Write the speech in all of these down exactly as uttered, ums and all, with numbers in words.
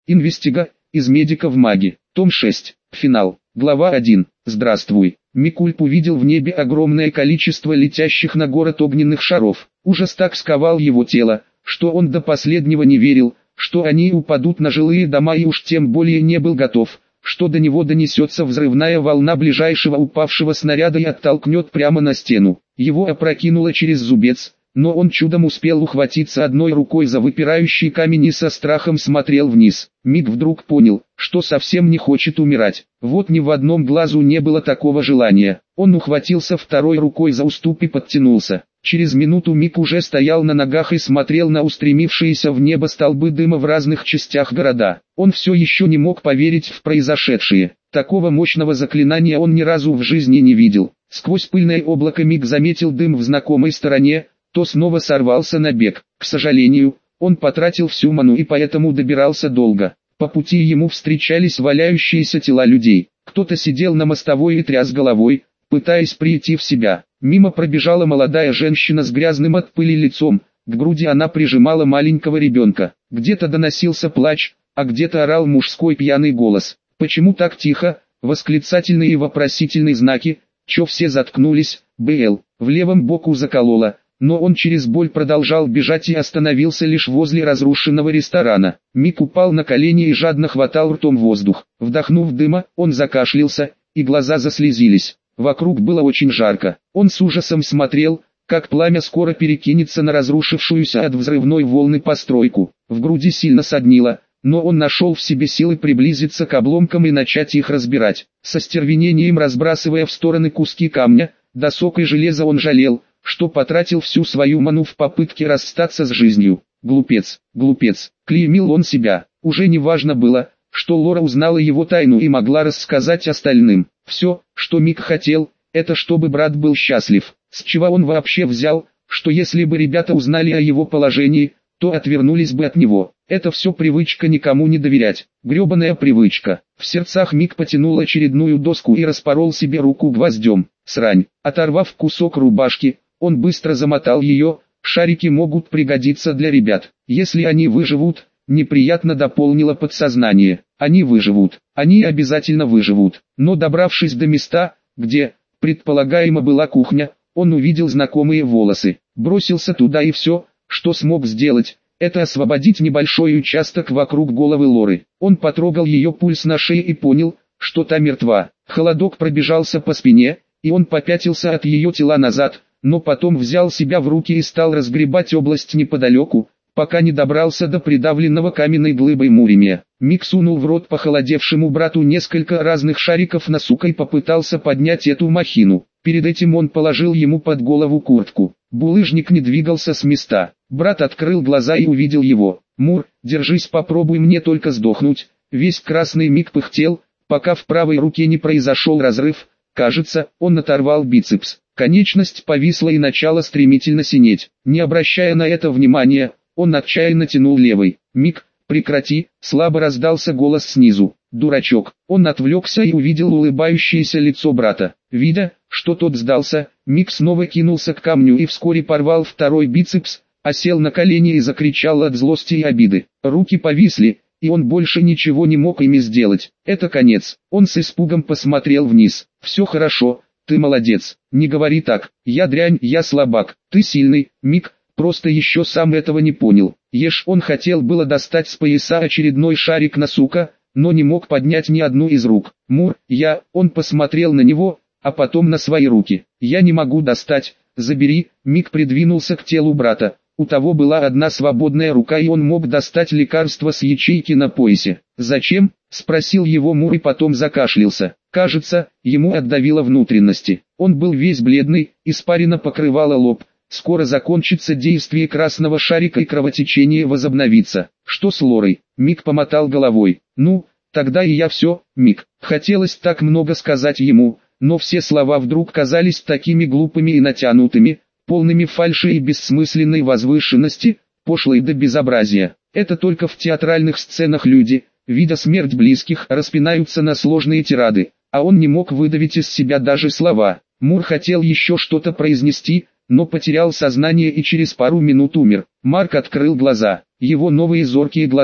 Инвестига, из медика в маги. Том шесть. Финал. Глава один. Здравствуй. Микульп увидел в небе огромное количество летящих на город огненных шаров. Ужас так сковал его тело, что он до последнего не верил, что они упадут на жилые дома, и уж тем более не был готов, что до него донесется взрывная волна ближайшего упавшего снаряда и оттолкнет прямо на стену. Его опрокинуло через зубец, но он чудом успел ухватиться одной рукой за выпирающий камень и со страхом смотрел вниз. Мик вдруг понял, что совсем не хочет умирать. Вот ни в одном глазу не было такого желания. Он ухватился второй рукой за уступ и подтянулся. Через минуту Мик уже стоял на ногах и смотрел на устремившиеся в небо столбы дыма в разных частях города. Он все еще не мог поверить в произошедшее. Такого мощного заклинания он ни разу в жизни не видел. Сквозь пыльное облако Мик заметил дым в знакомой стороне, то снова сорвался на бег. К сожалению, он потратил всю ману и поэтому добирался долго. По пути ему встречались валяющиеся тела людей. Кто-то сидел на мостовой и тряс головой, пытаясь прийти в себя. Мимо пробежала молодая женщина с грязным от пыли лицом, к груди она прижимала маленького ребенка. Где-то доносился плач, а где-то орал мужской пьяный голос. «Почему так тихо?» Восклицательные и вопросительные знаки. «Чё все заткнулись?» БЛ. В левом боку закололо, но он через боль продолжал бежать и остановился лишь возле разрушенного ресторана. Мик упал на колени и жадно хватал ртом воздух. Вдохнув дыма, он закашлялся, и глаза заслезились. Вокруг было очень жарко. Он с ужасом смотрел, как пламя скоро перекинется на разрушившуюся от взрывной волны постройку. В груди сильно соднило, но он нашел в себе силы приблизиться к обломкам и начать их разбирать. Со стервенением разбрасывая в стороны куски камня, досок и железа, он жалел, что потратил всю свою ману в попытке расстаться с жизнью. Глупец, глупец, клеймил он себя. Уже не важно было, что Лора узнала его тайну и могла рассказать остальным. Все, что Мик хотел, это чтобы брат был счастлив. С чего он вообще взял, что если бы ребята узнали о его положении, то отвернулись бы от него. Это все привычка никому не доверять. Гребаная привычка. В сердцах Мик потянул очередную доску и распорол себе руку гвоздем. Срань. Оторвав кусок рубашки, он быстро замотал ее. Шарики могут пригодиться для ребят. Если они выживут, неприятно дополнило подсознание. Они выживут. Они обязательно выживут. Но добравшись до места, где, предполагаемо, была кухня, он увидел знакомые волосы. Бросился туда и все, что смог сделать, это освободить небольшой участок вокруг головы Лоры. Он потрогал ее пульс на шее и понял, что та мертва. Холодок пробежался по спине, и он попятился от ее тела назад, но потом взял себя в руки и стал разгребать область неподалеку, пока не добрался до придавленного каменной глыбой Муримия. Мик сунул в рот похолодевшему брату несколько разных шариков на сука и попытался поднять эту махину. Перед этим он положил ему под голову куртку. Булыжник не двигался с места. Брат открыл глаза и увидел его. «Мур, держись, попробуй мне только сдохнуть». Весь красный Мик пыхтел, пока в правой руке не произошел разрыв. Кажется, он оторвал бицепс. Конечность повисла и начала стремительно синеть. Не обращая на это внимания, он отчаянно тянул левой. «Мик, прекрати!» — слабо раздался голос снизу. «Дурачок!» Он отвлекся и увидел улыбающееся лицо брата. Видя, что тот сдался, Мик снова кинулся к камню и вскоре порвал второй бицепс, осел на колени и закричал от злости и обиды. Руки повисли, и он больше ничего не мог ими сделать. Это конец. Он с испугом посмотрел вниз. «Все хорошо, ты молодец. Не говори так. Я дрянь, я слабак. Ты сильный, Мик. Просто еще сам этого не понял». Ешь, он хотел было достать с пояса очередной шарик на сука, но не мог поднять ни одну из рук. «Мур, я...» Он посмотрел на него, а потом на свои руки. «Я не могу достать, забери». Мик придвинулся к телу брата. У того была одна свободная рука, и он мог достать лекарство с ячейки на поясе. «Зачем?» — спросил его Мур и потом закашлялся. Кажется, ему отдавило внутренности. Он был весь бледный, испарина покрывала лоб. Скоро закончится действие красного шарика и кровотечение возобновится. «Что с Лорой?» Мик помотал головой. «Ну, тогда и я все, Мик». Хотелось так много сказать ему, но все слова вдруг казались такими глупыми и натянутыми, полными фальши и бессмысленной возвышенности, пошлой до безобразия. Это только в театральных сценах люди, видя смерть близких, распинаются на сложные тирады, а он не мог выдавить из себя даже слова. Мур хотел еще что-то произнести, но потерял сознание и через пару минут умер. Марк открыл глаза. Его новые зоркие глаза,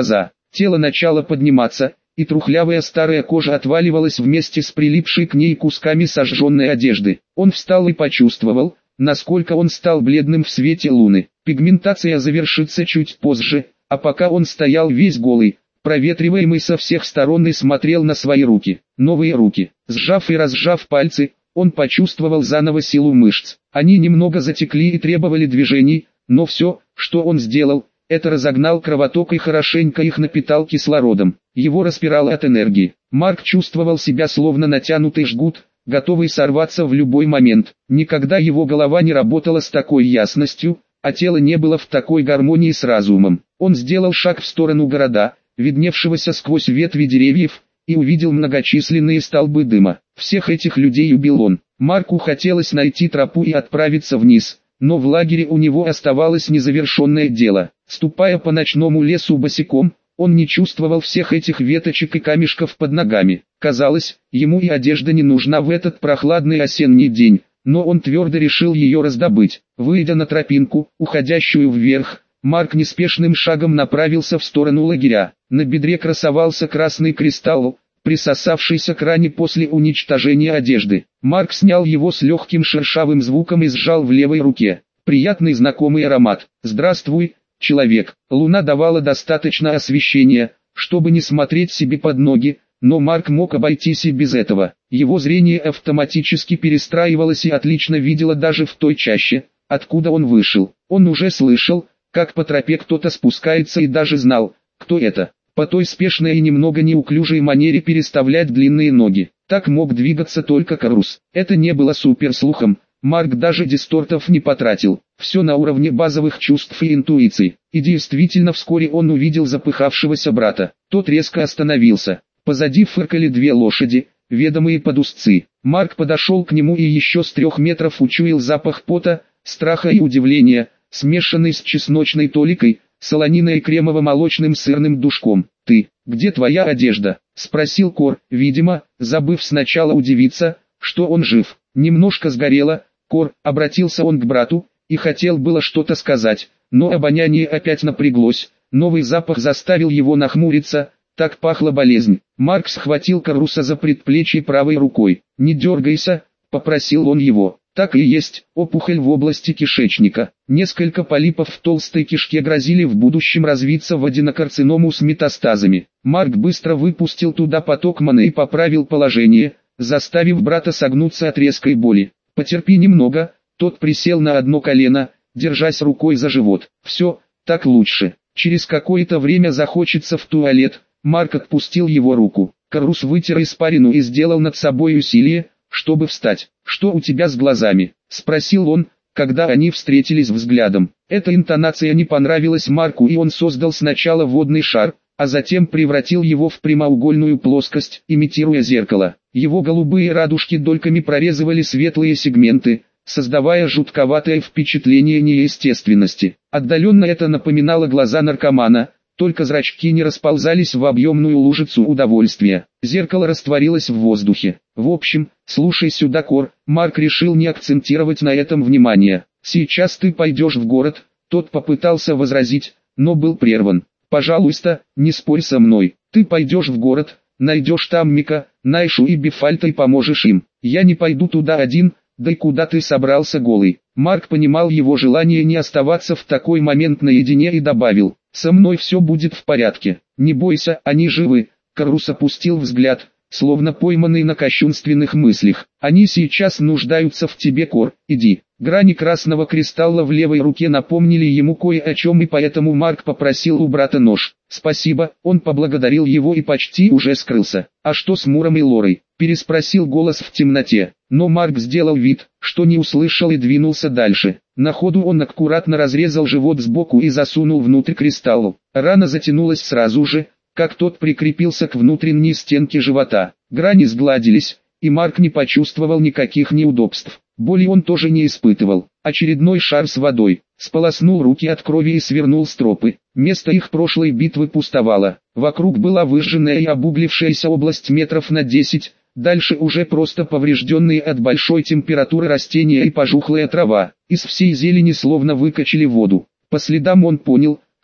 Тело начало подниматься, и трухлявая старая кожа отваливалась вместе с прилипшей к ней кусками сожженной одежды. Он встал и почувствовал, насколько он стал бледным в свете луны. Пигментация завершится чуть позже, а пока он стоял весь голый, проветриваемый со всех сторон и смотрел на свои руки. Новые руки. Сжав и разжав пальцы, он почувствовал заново силу мышц. Они немного затекли и требовали движений, но все, что он сделал, это разогнал кровоток и хорошенько их напитал кислородом. Его распирало от энергии. Марк чувствовал себя словно натянутый жгут, готовый сорваться в любой момент. Никогда его голова не работала с такой ясностью, а тело не было в такой гармонии с разумом. Он сделал шаг в сторону города, видневшегося сквозь ветви деревьев, и увидел многочисленные столбы дыма. Всех этих людей убил он. Марку хотелось найти тропу и отправиться вниз, но в лагере у него оставалось незавершенное дело. Ступая по ночному лесу босиком, он не чувствовал всех этих веточек и камешков под ногами. Казалось, ему и одежда не нужна в этот прохладный осенний день, но он твердо решил ее раздобыть. Выйдя на тропинку, уходящую вверх, Марк неспешным шагом направился в сторону лагеря. На бедре красовался красный кристалл, присосавшийся к ране после уничтожения одежды. Марк снял его с легким шершавым звуком и сжал в левой руке. Приятный знакомый аромат. «Здравствуй, человек». Луна давала достаточно освещения, чтобы не смотреть себе под ноги, но Марк мог обойтись и без этого. Его зрение автоматически перестраивалось и отлично видело даже в той чаще, откуда он вышел. Он уже слышал, как по тропе кто-то спускается, и даже знал, кто это. По той спешной и немного неуклюжей манере переставлять длинные ноги. Так мог двигаться только Карус. Это не было суперслухом. Марк даже дистортов не потратил. Все на уровне базовых чувств и интуиции. И действительно вскоре он увидел запыхавшегося брата. Тот резко остановился. Позади фыркали две лошади, ведомые под узцы. Марк подошел к нему и еще с трех метров учуял запах пота, страха и удивления, смешанный с чесночной толикой, солониной и кремово-молочным сырным душком. «Ты, где твоя одежда?» — спросил Кор, видимо, забыв сначала удивиться, что он жив. «Немножко сгорело, Кор», — обратился он к брату, и хотел было что-то сказать, но обоняние опять напряглось, новый запах заставил его нахмуриться, так пахла болезнь. Марк схватил Каруса за предплечье правой рукой. «Не дергайся», — попросил он его. Так и есть, опухоль в области кишечника. Несколько полипов в толстой кишке грозили в будущем развиться в аденокарциному с метастазами. Марк быстро выпустил туда поток маны и поправил положение, заставив брата согнуться от резкой боли. «Потерпи немного», тот присел на одно колено, держась рукой за живот. «Все, так лучше. Через какое-то время захочется в туалет». Марк отпустил его руку. Карус вытер испарину и сделал над собой усилие, чтобы встать. «Что у тебя с глазами?» — спросил он, когда они встретились взглядом. Эта интонация не понравилась Марку, и он создал сначала водный шар, а затем превратил его в прямоугольную плоскость, имитируя зеркало. Его голубые радужки дольками прорезывали светлые сегменты, создавая жутковатое впечатление неестественности. Отдаленно это напоминало глаза наркомана, только зрачки не расползались в объемную лужицу удовольствия. Зеркало растворилось в воздухе. В общем, слушай сюда, Кор, Марк решил не акцентировать на этом внимание. Сейчас ты пойдешь в город, тот попытался возразить, но был прерван. Пожалуйста, не спорь со мной. Ты пойдешь в город, найдешь там Мика, Найшу и Бефальта и поможешь им. Я не пойду туда один, да и куда ты собрался голый? Марк понимал его желание не оставаться в такой момент наедине и добавил: «Со мной все будет в порядке, не бойся, они живы». Карус опустил взгляд, словно пойманный на кощунственных мыслях. «Они сейчас нуждаются в тебе, Кор, иди». Грани красного кристалла в левой руке напомнили ему кое о чем, и поэтому Марк попросил у брата нож. «Спасибо», он поблагодарил его и почти уже скрылся. «А что с Муром и Лорой?» — переспросил голос в темноте. Но Марк сделал вид, что не услышал, и двинулся дальше. На ходу он аккуратно разрезал живот сбоку и засунул внутрь кристалл. Рана затянулась сразу же, как тот прикрепился к внутренней стенке живота. Грани сгладились, и Марк не почувствовал никаких неудобств. Боли он тоже не испытывал. Очередной шар с водой. Сполоснул руки от крови и свернул стропы. Место их прошлой битвы пустовало. Вокруг была выжженная и обуглившаяся область метров на десять. Дальше уже просто поврежденные от большой температуры растения и пожухлая трава. Из всей зелени словно выкачали воду. По следам он понял,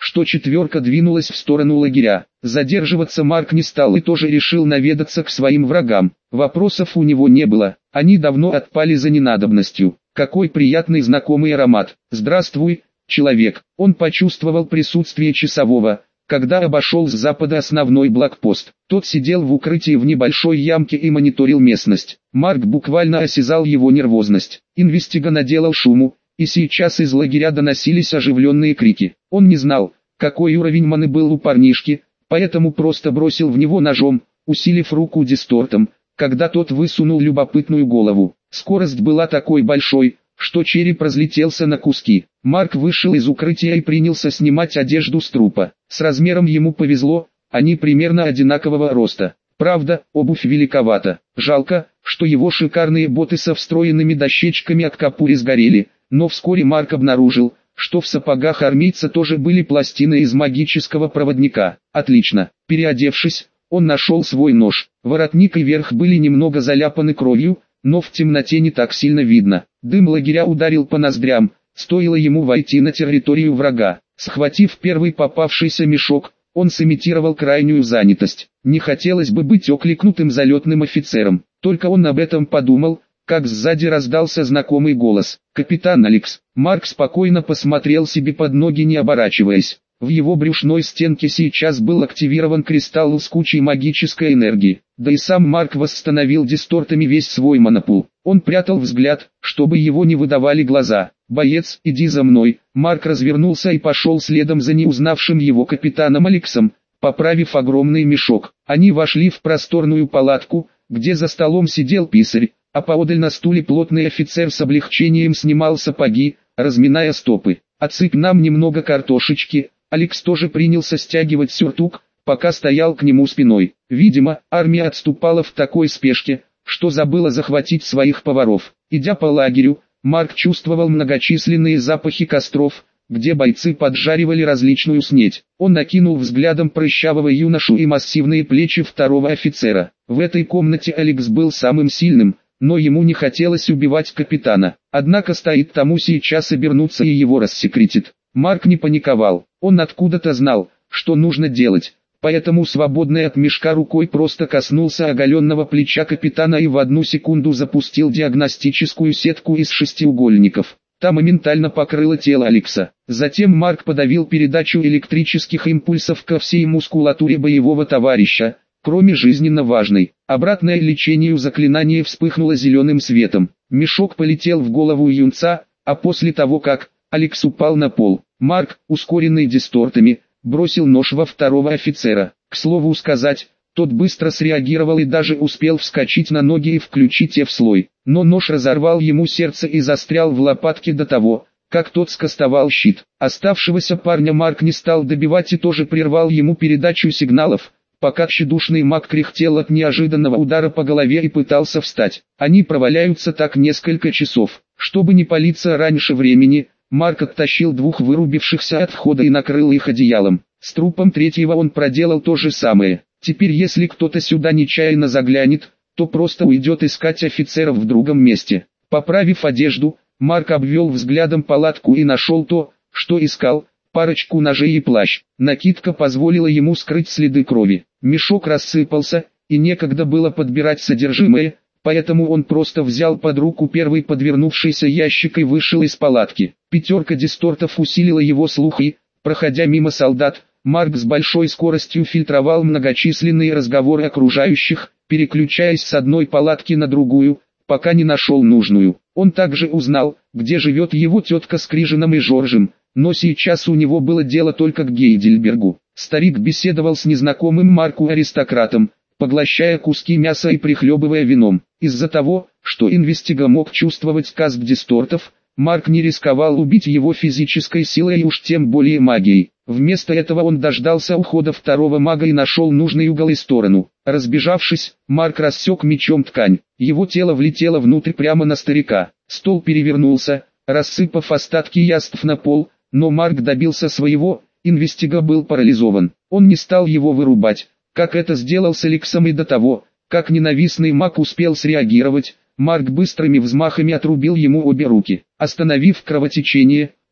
что четверка двинулась в сторону лагеря. Задерживаться Марк не стал и тоже решил наведаться к своим врагам. Вопросов у него не было, они давно отпали за ненадобностью. Какой приятный знакомый аромат. «Здравствуй, человек». Он почувствовал присутствие часового, когда обошел с запада основной блокпост. Тот сидел в укрытии в небольшой ямке и мониторил местность. Марк буквально осязал его нервозность. Инвестига наделал шуму, и сейчас из лагеря доносились оживленные крики. Он не знал, какой уровень маны был у парнишки, поэтому просто бросил в него ножом, усилив руку дистортом, когда тот высунул любопытную голову. Скорость была такой большой, что череп разлетелся на куски. Марк вышел из укрытия и принялся снимать одежду с трупа. С размером ему повезло, они примерно одинакового роста. Правда, обувь великовата. Жалко, что его шикарные боты со встроенными дощечками от капури сгорели, но вскоре Марк обнаружил, что в сапогах армейца тоже были пластины из магического проводника. Отлично. Переодевшись, он нашел свой нож. Воротник и верх были немного заляпаны кровью, но в темноте не так сильно видно. Дым лагеря ударил по ноздрям, стоило ему войти на территорию врага. Схватив первый попавшийся мешок, он сымитировал крайнюю занятость. Не хотелось бы быть окликнутым залетным офицером. Только он об этом подумал, как сзади раздался знакомый голос. «Капитан Алекс». Марк спокойно посмотрел себе под ноги, не оборачиваясь. В его брюшной стенке сейчас был активирован кристалл с кучей магической энергии. Да и сам Марк восстановил дистортами весь свой монопул. Он прятал взгляд, чтобы его не выдавали глаза. «Боец, иди за мной». Марк развернулся и пошел следом за неузнавшим его капитаном Алексом, поправив огромный мешок. Они вошли в просторную палатку, где за столом сидел писарь, а поодаль на стуле плотный офицер с облегчением снимал сапоги, разминая стопы. «Отсыпь нам немного картошечки». Алекс тоже принялся стягивать сюртук, пока стоял к нему спиной. Видимо, армия отступала в такой спешке, что забыла захватить своих поваров. Идя по лагерю, Марк чувствовал многочисленные запахи костров, где бойцы поджаривали различную снеть. Он накинул взглядом прыщавого юношу и массивные плечи второго офицера. В этой комнате Алекс был самым сильным, но ему не хотелось убивать капитана. Однако стоит тому сейчас обернуться и его рассекретит. Марк не паниковал, он откуда-то знал, что нужно делать, поэтому свободной от мешка рукой просто коснулся оголенного плеча капитана и в одну секунду запустил диагностическую сетку из шестиугольников. Та моментально покрыла тело Алекса. Затем Марк подавил передачу электрических импульсов ко всей мускулатуре боевого товарища, кроме жизненно важной. Обратное лечению заклинание вспыхнуло зеленым светом. Мешок полетел в голову юнца, а после того как Алекс упал на пол, Марк, ускоренный дистортами, бросил нож во второго офицера. К слову сказать, тот быстро среагировал и даже успел вскочить на ноги и включить F-слой. Но нож разорвал ему сердце и застрял в лопатке до того, как тот скастовал щит. Оставшегося парня Марк не стал добивать и тоже прервал ему передачу сигналов, пока тщедушный маг кряхтел от неожиданного удара по голове и пытался встать. Они проваляются так несколько часов. Чтобы не палиться раньше времени, Марк оттащил двух вырубившихся от входа и накрыл их одеялом. С трупом третьего он проделал то же самое. Теперь если кто-то сюда нечаянно заглянет, то просто уйдет искать офицеров в другом месте. Поправив одежду, Марк обвел взглядом палатку и нашел то, что искал, парочку ножей и плащ. Накидка позволила ему скрыть следы крови. Мешок рассыпался, и некогда было подбирать содержимое, поэтому он просто взял под руку первый подвернувшийся ящик и вышел из палатки. Пятерка дистортов усилила его слух и, проходя мимо солдат, Марк с большой скоростью фильтровал многочисленные разговоры окружающих, переключаясь с одной палатки на другую, пока не нашел нужную. Он также узнал, где живет его тетка с Крижином и Жоржем, но сейчас у него было дело только к Гейдельбергу. Старик беседовал с незнакомым Марку аристократом, поглощая куски мяса и прихлебывая вином. Из-за того, что Инвестига мог чувствовать каст дистортов, Марк не рисковал убить его физической силой и уж тем более магией. Вместо этого он дождался ухода второго мага и нашел нужный угол и сторону. Разбежавшись, Марк рассек мечом ткань. Его тело влетело внутрь прямо на старика. Стол перевернулся, рассыпав остатки яств на пол, но Марк добился своего. Инвестига был парализован. Он не стал его вырубать, как это сделал с Алексом, и до того, как ненавистный маг успел среагировать, Марк быстрыми взмахами отрубил ему обе руки. Остановив кровотечение,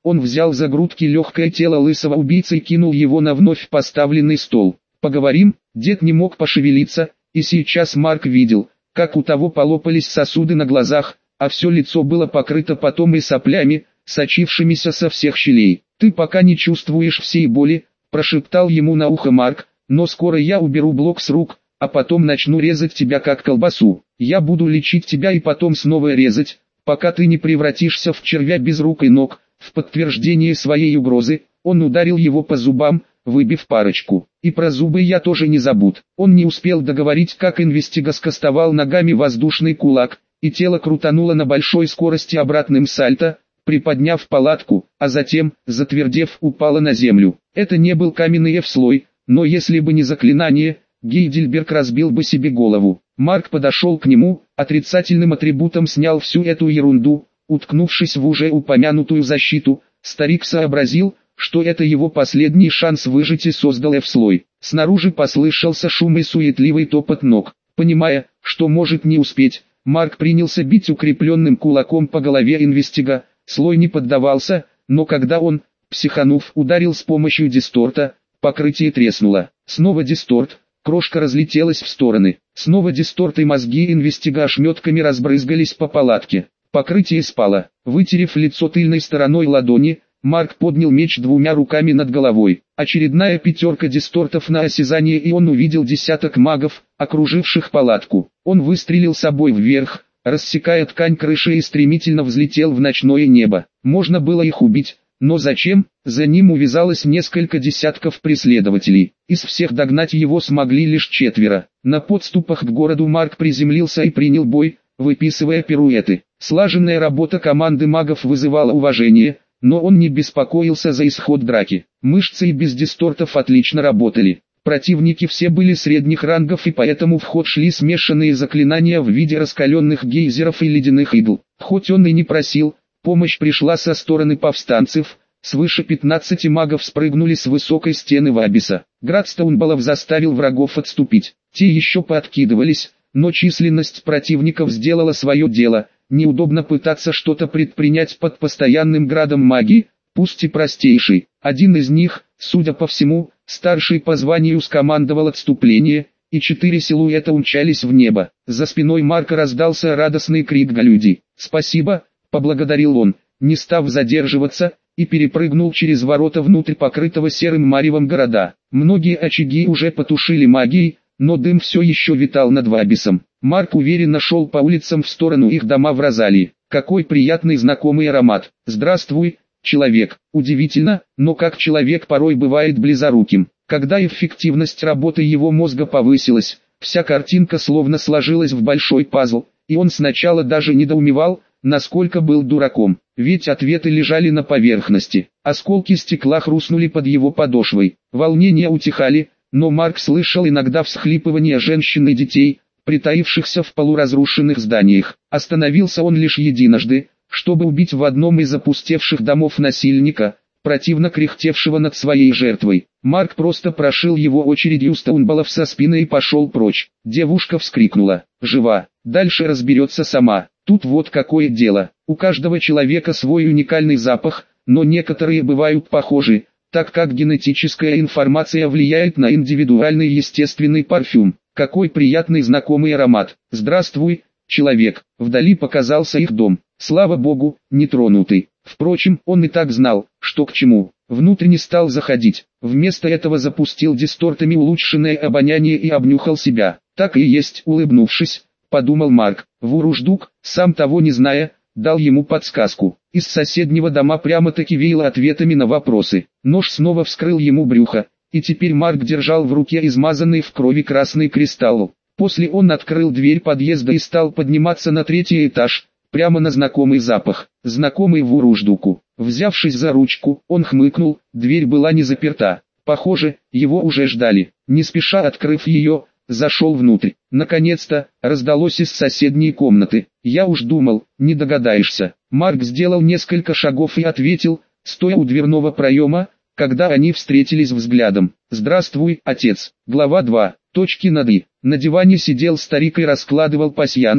Он взял за грудки легкое тело лысого убийцы и кинул его на вновь поставленный стол. «Поговорим?» Дед не мог пошевелиться, и сейчас Марк видел, как у того полопались сосуды на глазах, а все лицо было покрыто потом и соплями, сочившимися со всех щелей. «Ты пока не чувствуешь всей боли», – прошептал ему на ухо Марк, «но скоро я уберу блок с рук, а потом начну резать тебя как колбасу. Я буду лечить тебя и потом снова резать, пока ты не превратишься в червя без рук и ног». В подтверждение своей угрозы, он ударил его по зубам, выбив парочку. «И про зубы я тоже не забуд». Он не успел договорить, как Инвестига скостовал ногами воздушный кулак, и тело крутануло на большой скорости обратным сальто, приподняв палатку, а затем, затвердев, упало на землю. Это не был каменный F-слой, но если бы не заклинание, Гейдельберг разбил бы себе голову. Марк подошел к нему, отрицательным атрибутом снял всю эту ерунду. Уткнувшись в уже упомянутую защиту, старик сообразил, что это его последний шанс выжить, и создал F-слой. Снаружи послышался шум и суетливый топот ног. Понимая, что может не успеть, Марк принялся бить укрепленным кулаком по голове Инвестига. Слой не поддавался, но когда он, психанув, ударил с помощью дисторта, покрытие треснуло. Снова дисторт, крошка разлетелась в стороны. Снова дисторт, и мозги Инвестига ошметками разбрызгались по палатке. Покрытие спало. Вытерев лицо тыльной стороной ладони, Марк поднял меч двумя руками над головой. Очередная пятерка дистортов на осязание, и он увидел десяток магов, окруживших палатку. Он выстрелил собой вверх, рассекая ткань крыши, и стремительно взлетел в ночное небо. Можно было их убить, но зачем? За ним увязалось несколько десятков преследователей. Из всех догнать его смогли лишь четверо. На подступах к городу Марк приземлился и принял бой, выписывая пируэты. Слаженная работа команды магов вызывала уважение, но он не беспокоился за исход драки. Мышцы и без дистортов отлично работали. Противники все были средних рангов, и поэтому в ход шли смешанные заклинания в виде раскаленных гейзеров и ледяных игл. Хоть он и не просил, помощь пришла со стороны повстанцев. Свыше пятнадцати магов спрыгнули с высокой стены Вабиса. Град Стоунболов заставил врагов отступить. Те еще пооткидывались, но численность противников сделала свое дело. Неудобно пытаться что-то предпринять под постоянным градом магии, пусть и простейший. Один из них, судя по всему, старший по званию, скомандовал отступление, и четыре силуэта умчались в небо. За спиной Марка раздался радостный крик Галюди. «Спасибо», — поблагодарил он, не став задерживаться, и перепрыгнул через ворота внутрь покрытого серым маревом города. Многие очаги уже потушили магией, но дым все еще витал над Вабисом. Марк уверенно шел по улицам в сторону их дома в Розалии. Какой приятный знакомый аромат. «Здравствуй, человек». Удивительно, но как человек порой бывает близоруким. Когда эффективность работы его мозга повысилась, вся картинка словно сложилась в большой пазл, и он сначала даже недоумевал, насколько был дураком. Ведь ответы лежали на поверхности. Осколки стекла хрустнули под его подошвой. Волнения утихали, но Марк слышал иногда всхлипывания женщин и детей, притаившихся в полуразрушенных зданиях. Остановился он лишь единожды, чтобы убить в одном из опустевших домов насильника, противно кряхтевшего над своей жертвой. Марк просто прошил его очередью Стоунболов со спины и пошел прочь. Девушка вскрикнула: «Жива, дальше разберется сама». Тут вот какое дело. У каждого человека свой уникальный запах, но некоторые бывают похожи, так как генетическая информация влияет на индивидуальный естественный парфюм. Какой приятный знакомый аромат. «Здравствуй, человек». Вдали показался их дом. Слава богу, нетронутый. Впрочем, он и так знал, что к чему. Внутрь не стал заходить. Вместо этого запустил дистортами улучшенное обоняние и обнюхал себя. Так и есть, улыбнувшись, подумал Марк. Вуруждук, сам того не зная, дал ему подсказку. Из соседнего дома прямо-таки веяло ответами на вопросы. Нож снова вскрыл ему брюхо, и теперь Марк держал в руке измазанный в крови красный кристалл. После он открыл дверь подъезда и стал подниматься на третий этаж, прямо на знакомый запах, знакомый Вуруждуку. Взявшись за ручку, он хмыкнул, дверь была не заперта. Похоже, его уже ждали. Не спеша открыв ее, зашел внутрь. Наконец-то, раздалось из соседней комнаты. «Я уж думал, не догадаешься». Марк сделал несколько шагов и ответил, стоя у дверного проема, когда они встретились взглядом. «Здравствуй, отец». Глава два. Точки над «и». На диване сидел старик и раскладывал пасьянс,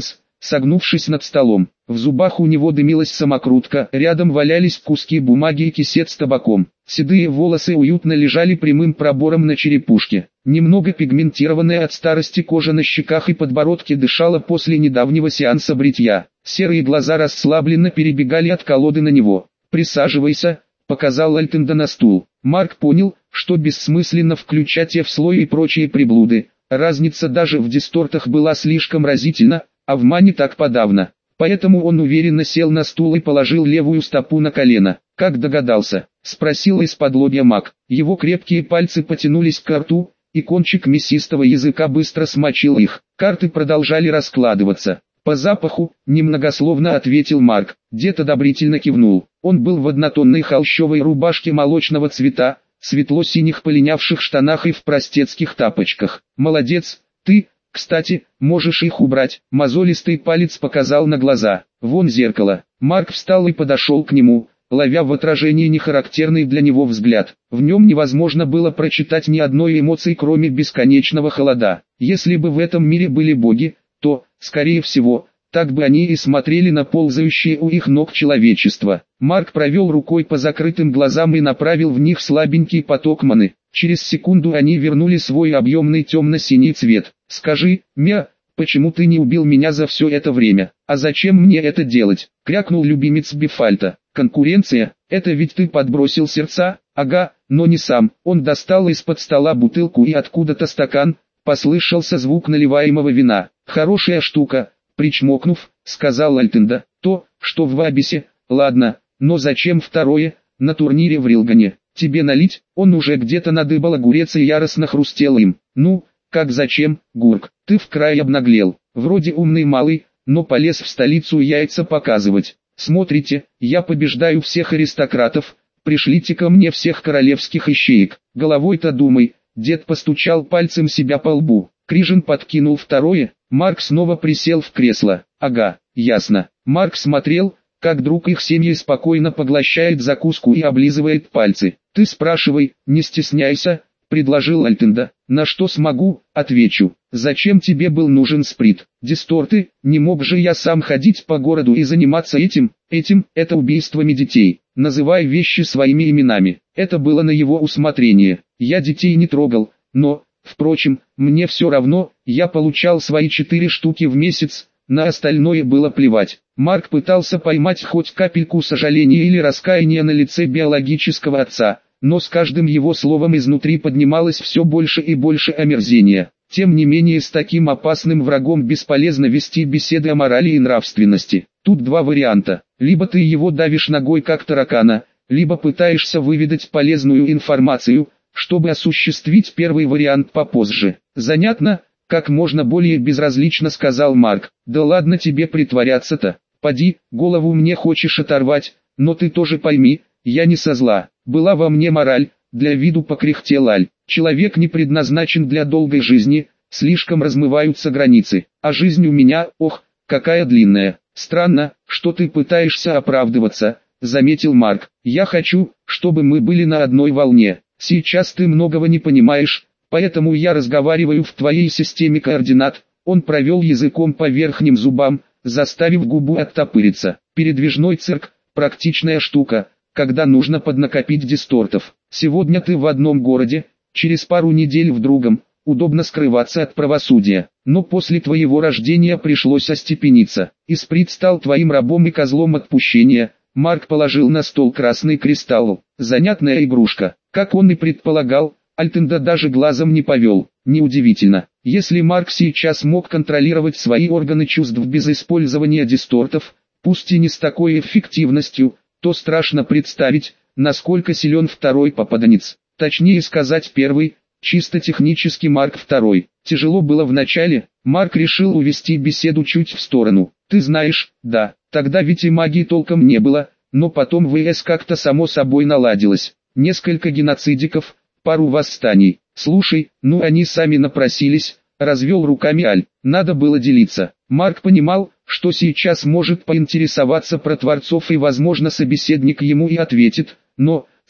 согнувшись над столом. В зубах у него дымилась самокрутка, рядом валялись куски бумаги и кисет с табаком. Седые волосы уютно лежали прямым пробором на черепушке. Немного пигментированная от старости кожа на щеках и подбородке дышала после недавнего сеанса бритья. Серые глаза расслабленно перебегали от колоды на него. «Присаживайся», — показал Альтенда на стул. Марк понял, что бессмысленно включать F-слой и прочие приблуды. Разница даже в дистортах была слишком разительна, а в мане так подавно. Поэтому он уверенно сел на стул и положил левую стопу на колено. «Как догадался?» — спросил из-под лобья Мак. Его крепкие пальцы потянулись к рту, и кончик мясистого языка быстро смочил их. Карты продолжали раскладываться. «По запаху», — немногословно ответил Марк. Дед одобрительно кивнул. Он был в однотонной холщовой рубашке молочного цвета, светло-синих полинявших штанах и в простецких тапочках. «Молодец, ты, кстати, можешь их убрать». Мозолистый палец показал на глаза. «Вон зеркало». Марк встал и подошел к нему, ловя в отражении нехарактерный для него взгляд. В нем невозможно было прочитать ни одной эмоции, кроме бесконечного холода. Если бы в этом мире были боги, то, скорее всего, так бы они и смотрели на ползающее у их ног человечество. Марк провел рукой по закрытым глазам и направил в них слабенький поток маны. Через секунду они вернули свой объемный темно-синий цвет. «Скажи, Мя, почему ты не убил меня за все это время? А зачем мне это делать?» — крякнул любимец Бифальта. «Конкуренция, это ведь ты подбросил сердца?» «Ага, но не сам». Он достал из-под стола бутылку и откуда-то стакан, послышался звук наливаемого вина. «Хорошая штука», — причмокнув, сказал Альтенда. «То, что в Вабисе, ладно, но зачем второе, на турнире в Рилгане? Тебе налить?» Он уже где-то надыбал огурец и яростно хрустел им. «Ну, как зачем, Гурк, ты в край обнаглел. Вроде умный малый, но полез в столицу яйца показывать. Смотрите, я побеждаю всех аристократов, пришлите ко мне всех королевских ищеек. Головой-то думай». Дед постучал пальцем себя по лбу. Крижин подкинул второе. Марк снова присел в кресло. «Ага, ясно». Марк смотрел, как друг их семьи спокойно поглощает закуску и облизывает пальцы. «Ты спрашивай, не стесняйся», — предложил Альтенда. «На что смогу, отвечу. Зачем тебе был нужен сприт? Дисторты, не мог же я сам ходить по городу и заниматься этим? Этим, это убийствами детей. Называй вещи своими именами». Это было на его усмотрение. «Я детей не трогал, но, впрочем, мне все равно, я получал свои четыре штуки в месяц, на остальное было плевать». Марк пытался поймать хоть капельку сожаления или раскаяния на лице биологического отца, но с каждым его словом изнутри поднималось все больше и больше омерзения. Тем не менее, с таким опасным врагом бесполезно вести беседы о морали и нравственности. Тут два варианта: либо ты его давишь ногой как таракана, либо пытаешься выведать полезную информацию, чтобы осуществить первый вариант попозже. «Занятно», — как можно более безразлично сказал Марк. «Да ладно тебе притворяться-то. Поди, голову мне хочешь оторвать, но ты тоже пойми, я не со зла. Была во мне мораль», — для виду покряхтел Аль. «Человек не предназначен для долгой жизни, слишком размываются границы. А жизнь у меня, ох, какая длинная. Странно, что ты пытаешься оправдываться», — заметил Марк. «Я хочу, чтобы мы были на одной волне. Сейчас ты многого не понимаешь, поэтому я разговариваю в твоей системе координат». Он провел языком по верхним зубам, заставив губу оттопыриться. «Передвижной цирк, практичная штука, когда нужно поднакопить дистортов. Сегодня ты в одном городе, через пару недель в другом. Удобно скрываться от правосудия. Но после твоего рождения пришлось остепениться. Исприт стал твоим рабом и козлом отпущения». Марк положил на стол красный кристалл. «Занятная игрушка». Как он и предполагал, Альтенда даже глазом не повел. Неудивительно, если Марк сейчас мог контролировать свои органы чувств без использования дистортов, пусть и не с такой эффективностью, то страшно представить, насколько силен второй попаданец. Точнее сказать первый, чисто технически Марк второй. Тяжело было вначале, Марк решил увести беседу чуть в сторону. «Ты знаешь, да, тогда ведь и магии толком не было, но потом ВС как-то само собой наладилось. Несколько геноцидиков, пару восстаний. Слушай, ну они сами напросились», — развел руками Аль. «Надо было делиться». Марк понимал, что сейчас может поинтересоваться про творцов и возможно собеседник ему и ответит, но,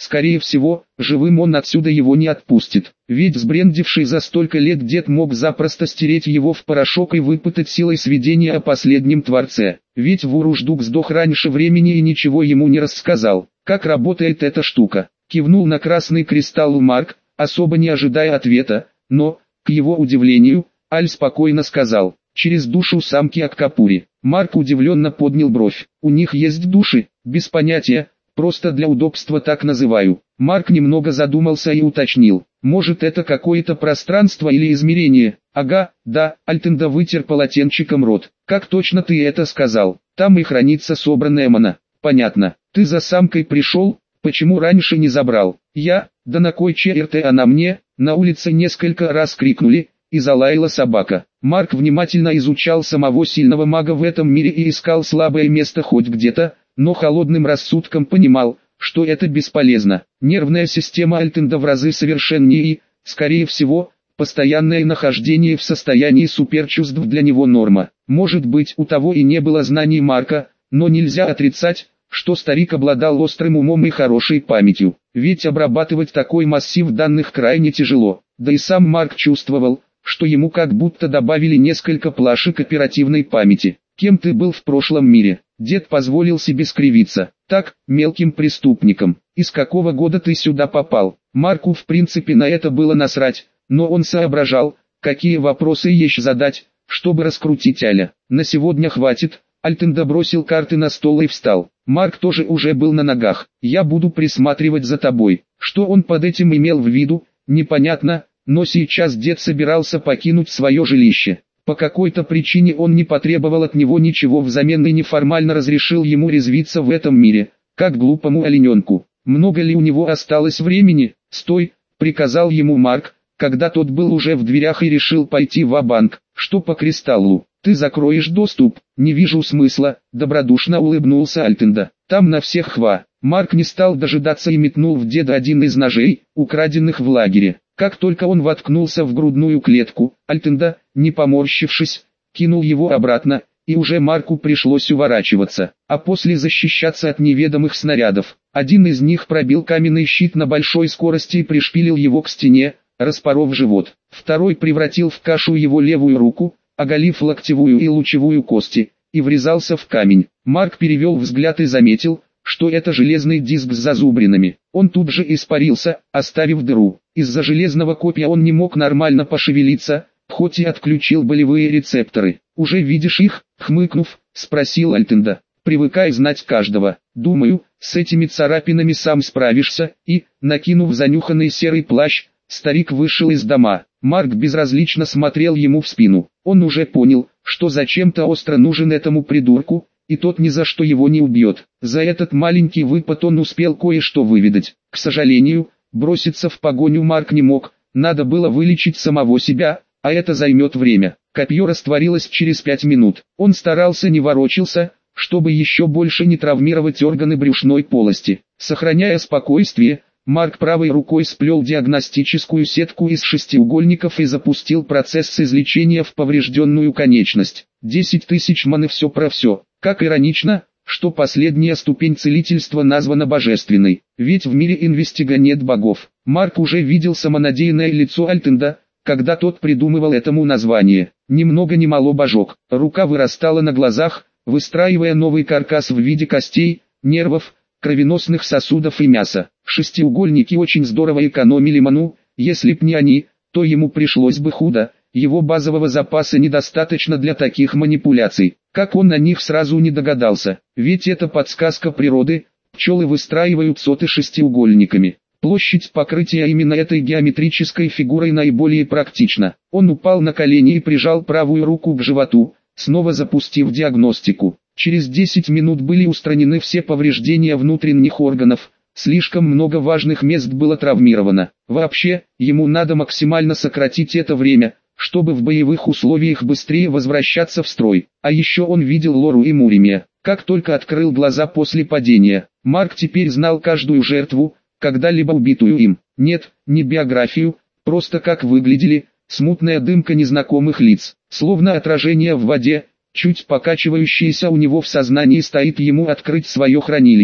Скорее всего, живым он отсюда его не отпустит, ведь сбрендивший за столько лет дед мог запросто стереть его в порошок и выпытать силой сведения о последнем Творце. Ведь Вуруждук сдох раньше времени и ничего ему не рассказал, как работает эта штука. Кивнул на красный кристалл Марк, особо не ожидая ответа, но, к его удивлению, Аль спокойно сказал: «Через душу самки Аккапури». Марк удивленно поднял бровь. «У них есть души?» «Без понятия, просто для удобства так называю». Марк немного задумался и уточнил: «Может, это какое-то пространство или измерение?» «Ага, да», Альтенда вытер полотенчиком рот. «Как точно ты это сказал? Там и хранится собранная мана». «Понятно. Ты за самкой пришел? Почему раньше не забрал?» «Я? Да на кой черт она мне?» На улице несколько раз крикнули, и залаяла собака. Марк внимательно изучал самого сильного мага в этом мире и искал слабое место хоть где-то, но холодным рассудком понимал, что это бесполезно. Нервная система Альтенда в разы совершеннее и, скорее всего, постоянное нахождение в состоянии суперчувств для него норма. Может быть, у того и не было знаний Марка, но нельзя отрицать, что старик обладал острым умом и хорошей памятью. Ведь обрабатывать такой массив данных крайне тяжело. Да и сам Марк чувствовал, что ему как будто добавили несколько плашек оперативной памяти. «Кем ты был в прошлом мире?» Дед позволил себе скривиться. «Так, мелким преступником. Из какого года ты сюда попал?» Марку в принципе на это было насрать, но он соображал, какие вопросы ещё задать, чтобы раскрутить Аля. «На сегодня хватит». Альтенда бросил карты на стол и встал. Марк тоже уже был на ногах. «Я буду присматривать за тобой». Что он под этим имел в виду, непонятно, но сейчас дед собирался покинуть свое жилище. По какой-то причине он не потребовал от него ничего взамен и неформально разрешил ему резвиться в этом мире, как глупому олененку. «Много ли у него осталось времени?» «Стой», — приказал ему Марк, когда тот был уже в дверях и решил пойти ва-банк. «Что по кристаллу? Ты закроешь доступ?» «Не вижу смысла», — добродушно улыбнулся Альтенда. «Там на всех хва». Марк не стал дожидаться и метнул в деда один из ножей, украденных в лагере. Как только он воткнулся в грудную клетку, Альтенда, не поморщившись, кинул его обратно, и уже Марку пришлось уворачиваться, а после защищаться от неведомых снарядов. Один из них пробил каменный щит на большой скорости и пришпилил его к стене, распоров живот. Второй превратил в кашу его левую руку, оголив локтевую и лучевую кости, и врезался в камень. Марк перевел взгляд и заметил, что это железный диск с зазубринами. Он тут же испарился, оставив дыру. Из-за железного копья он не мог нормально пошевелиться, хоть и отключил болевые рецепторы. «Уже видишь их?» — хмыкнув, спросил Альтенда. «Привыкай знать каждого. Думаю, с этими царапинами сам справишься». И, накинув занюханный серый плащ, старик вышел из дома. Марк безразлично смотрел ему в спину. Он уже понял, что зачем-то остро нужен этому придурку, и тот ни за что его не убьет. За этот маленький выпад он успел кое-что выведать. К сожалению, броситься в погоню Марк не мог, надо было вылечить самого себя, а это займет время. Копье растворилось через пять минут. Он старался не ворочался, чтобы еще больше не травмировать органы брюшной полости. Сохраняя спокойствие, Марк правой рукой сплел диагностическую сетку из шестиугольников и запустил процесс излечения в поврежденную конечность. Десять тысяч маны, все про все. Как иронично, что последняя ступень целительства названа божественной, ведь в мире инвестига нет богов. Марк уже видел самонадеянное лицо Альтенда, когда тот придумывал этому название. Ни много ни мало божок. Рука вырастала на глазах, выстраивая новый каркас в виде костей, нервов, кровеносных сосудов и мяса. Шестиугольники очень здорово экономили ману, если б не они, то ему пришлось бы худо, его базового запаса недостаточно для таких манипуляций. Как он на них сразу не догадался, ведь это подсказка природы, пчелы выстраивают соты шестиугольниками. Площадь покрытия именно этой геометрической фигурой наиболее практична. Он упал на колени и прижал правую руку к животу, снова запустив диагностику. Через десять минут были устранены все повреждения внутренних органов, слишком много важных мест было травмировано. Вообще, ему надо максимально сократить это время, чтобы в боевых условиях быстрее возвращаться в строй. А еще он видел Лору и Муримия, как только открыл глаза после падения. Марк теперь знал каждую жертву, когда-либо убитую им. Нет, не биографию, просто как выглядели, смутная дымка незнакомых лиц, словно отражение в воде, чуть покачивающееся у него в сознании стоит ему открыть свое хранилище.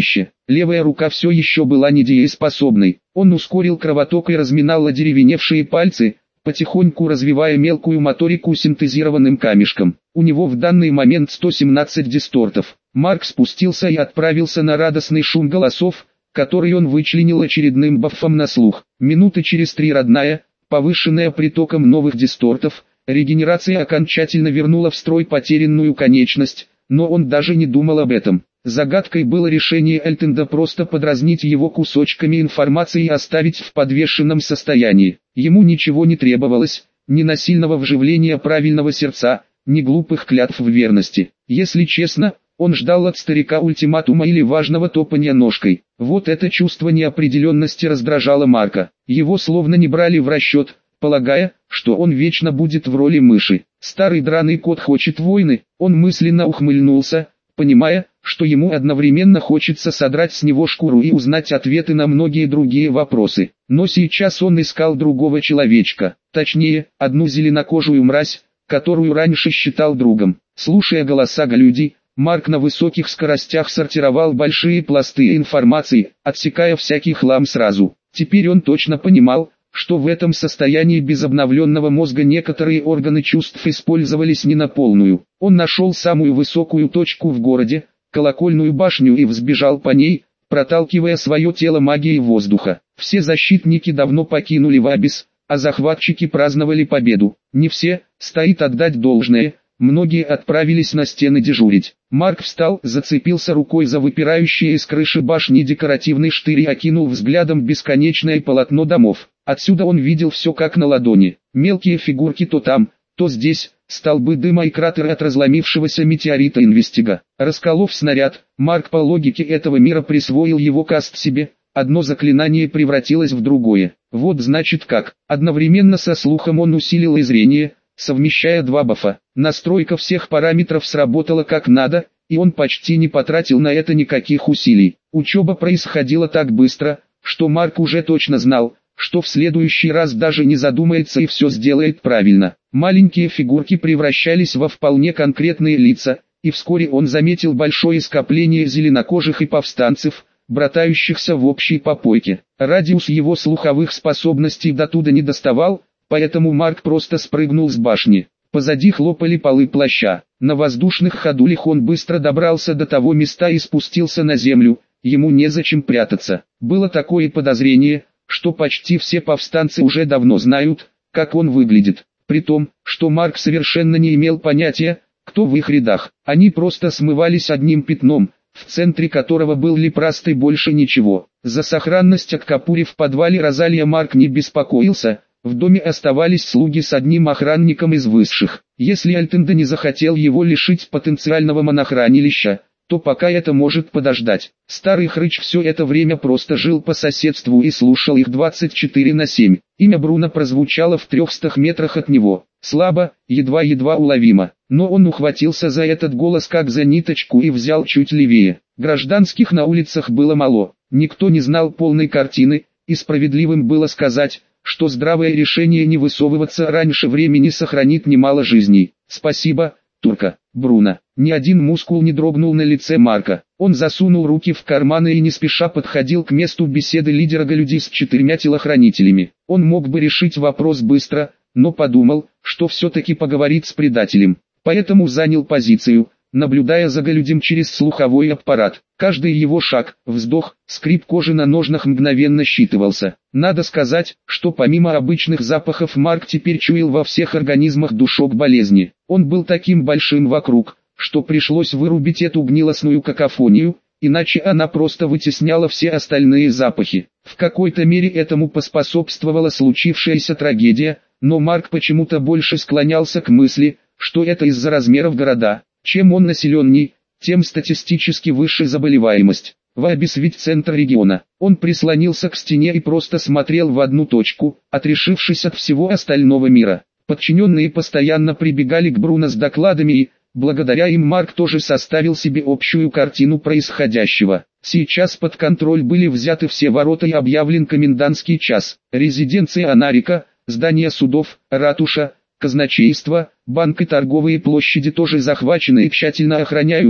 Левая рука все еще была недееспособной. Он ускорил кровоток и разминал одеревеневшие пальцы, потихоньку развивая мелкую моторику синтезированным камешком. У него в данный момент сто семнадцать дистортов. Марк спустился и отправился на радостный шум голосов, который он вычленил очередным бафом на слух. Минуты через три родная, повышенная притоком новых дистортов, регенерация окончательно вернула в строй потерянную конечность, но он даже не думал об этом. Загадкой было решение Эльтенда просто подразнить его кусочками информации и оставить в подвешенном состоянии. Ему ничего не требовалось, ни насильного вживления правильного сердца, ни глупых клятв в верности. Если честно, он ждал от старика ультиматума или важного топания ножкой. Вот это чувство неопределенности раздражало Марка. Его словно не брали в расчет, полагая, что он вечно будет в роли мыши. Старый драный кот хочет войны, он мысленно ухмыльнулся, понимая, что ему одновременно хочется содрать с него шкуру и узнать ответы на многие другие вопросы. Но сейчас он искал другого человечка, точнее, одну зеленокожую мразь, которую раньше считал другом. Слушая голоса галюдей, Марк на высоких скоростях сортировал большие пласты информации, отсекая всякий хлам сразу. Теперь он точно понимал, что в этом состоянии без обновленного мозга некоторые органы чувств использовались не на полную. Он нашел самую высокую точку в городе, колокольную башню, и взбежал по ней, проталкивая свое тело магией воздуха. Все защитники давно покинули Вабис, а захватчики праздновали победу. Не все, стоит отдать должное, многие отправились на стены дежурить. Марк встал, зацепился рукой за выпирающие из крыши башни декоративный штырь и окинул взглядом бесконечное полотно домов. Отсюда он видел все как на ладони. Мелкие фигурки то там, то здесь, столбы дыма и кратеры от разломившегося метеорита Инвестига. Расколов снаряд, Марк по логике этого мира присвоил его каст себе. Одно заклинание превратилось в другое. Вот значит как. Одновременно со слухом он усилил и зрение, совмещая два бафа. Настройка всех параметров сработала как надо, и он почти не потратил на это никаких усилий. Учеба происходила так быстро, что Марк уже точно знал, что в следующий раз даже не задумается и все сделает правильно. Маленькие фигурки превращались во вполне конкретные лица, и вскоре он заметил большое скопление зеленокожих и повстанцев, братающихся в общей попойке. Радиус его слуховых способностей до туда не доставал, поэтому Марк просто спрыгнул с башни. Позади хлопали полы плаща. На воздушных ходулях он быстро добрался до того места и спустился на землю, ему незачем прятаться. Было такое подозрение, что почти все повстанцы уже давно знают, как он выглядит. При том, что Марк совершенно не имел понятия, кто в их рядах. Они просто смывались одним пятном, в центре которого был лепраст и больше ничего. За сохранность от Капури в подвале Розалия Марк не беспокоился. В доме оставались слуги с одним охранником из высших. Если Альтенда не захотел его лишить потенциального монохранилища, то пока это может подождать. Старый хрыч все это время просто жил по соседству и слушал их двадцать четыре на семь. Имя Бруно прозвучало в трехстах метрах от него. Слабо, едва-едва уловимо. Но он ухватился за этот голос как за ниточку и взял чуть левее. Гражданских на улицах было мало. Никто не знал полной картины, и справедливым было сказать, что здравое решение не высовываться раньше времени сохранит немало жизней. Спасибо, турка, Бруно. Ни один мускул не дрогнул на лице Марка. Он засунул руки в карманы и не спеша подходил к месту беседы лидера галюдей с четырьмя телохранителями. Он мог бы решить вопрос быстро, но подумал, что все-таки поговорит с предателем. Поэтому занял позицию, наблюдая за галюдем через слуховой аппарат. Каждый его шаг, вздох, скрип кожи на ножнах мгновенно считывался. Надо сказать, что помимо обычных запахов Марк теперь чуял во всех организмах душок болезни. Он был таким большим вокруг, что пришлось вырубить эту гнилостную какофонию, иначе она просто вытесняла все остальные запахи. В какой-то мере этому поспособствовала случившаяся трагедия, но Марк почему-то больше склонялся к мысли, что это из-за размеров города. Чем он населенней, тем статистически выше заболеваемость. Вабис ведь центр региона. Он прислонился к стене и просто смотрел в одну точку, отрешившись от всего остального мира. Подчиненные постоянно прибегали к Бруно с докладами и, благодаря им Марк тоже составил себе общую картину происходящего. Сейчас под контроль были взяты все ворота и объявлен комендантский час. Резиденция Анарика, здания судов, ратуша, казначейство, банк и торговые площади тоже захвачены и тщательно охраняются,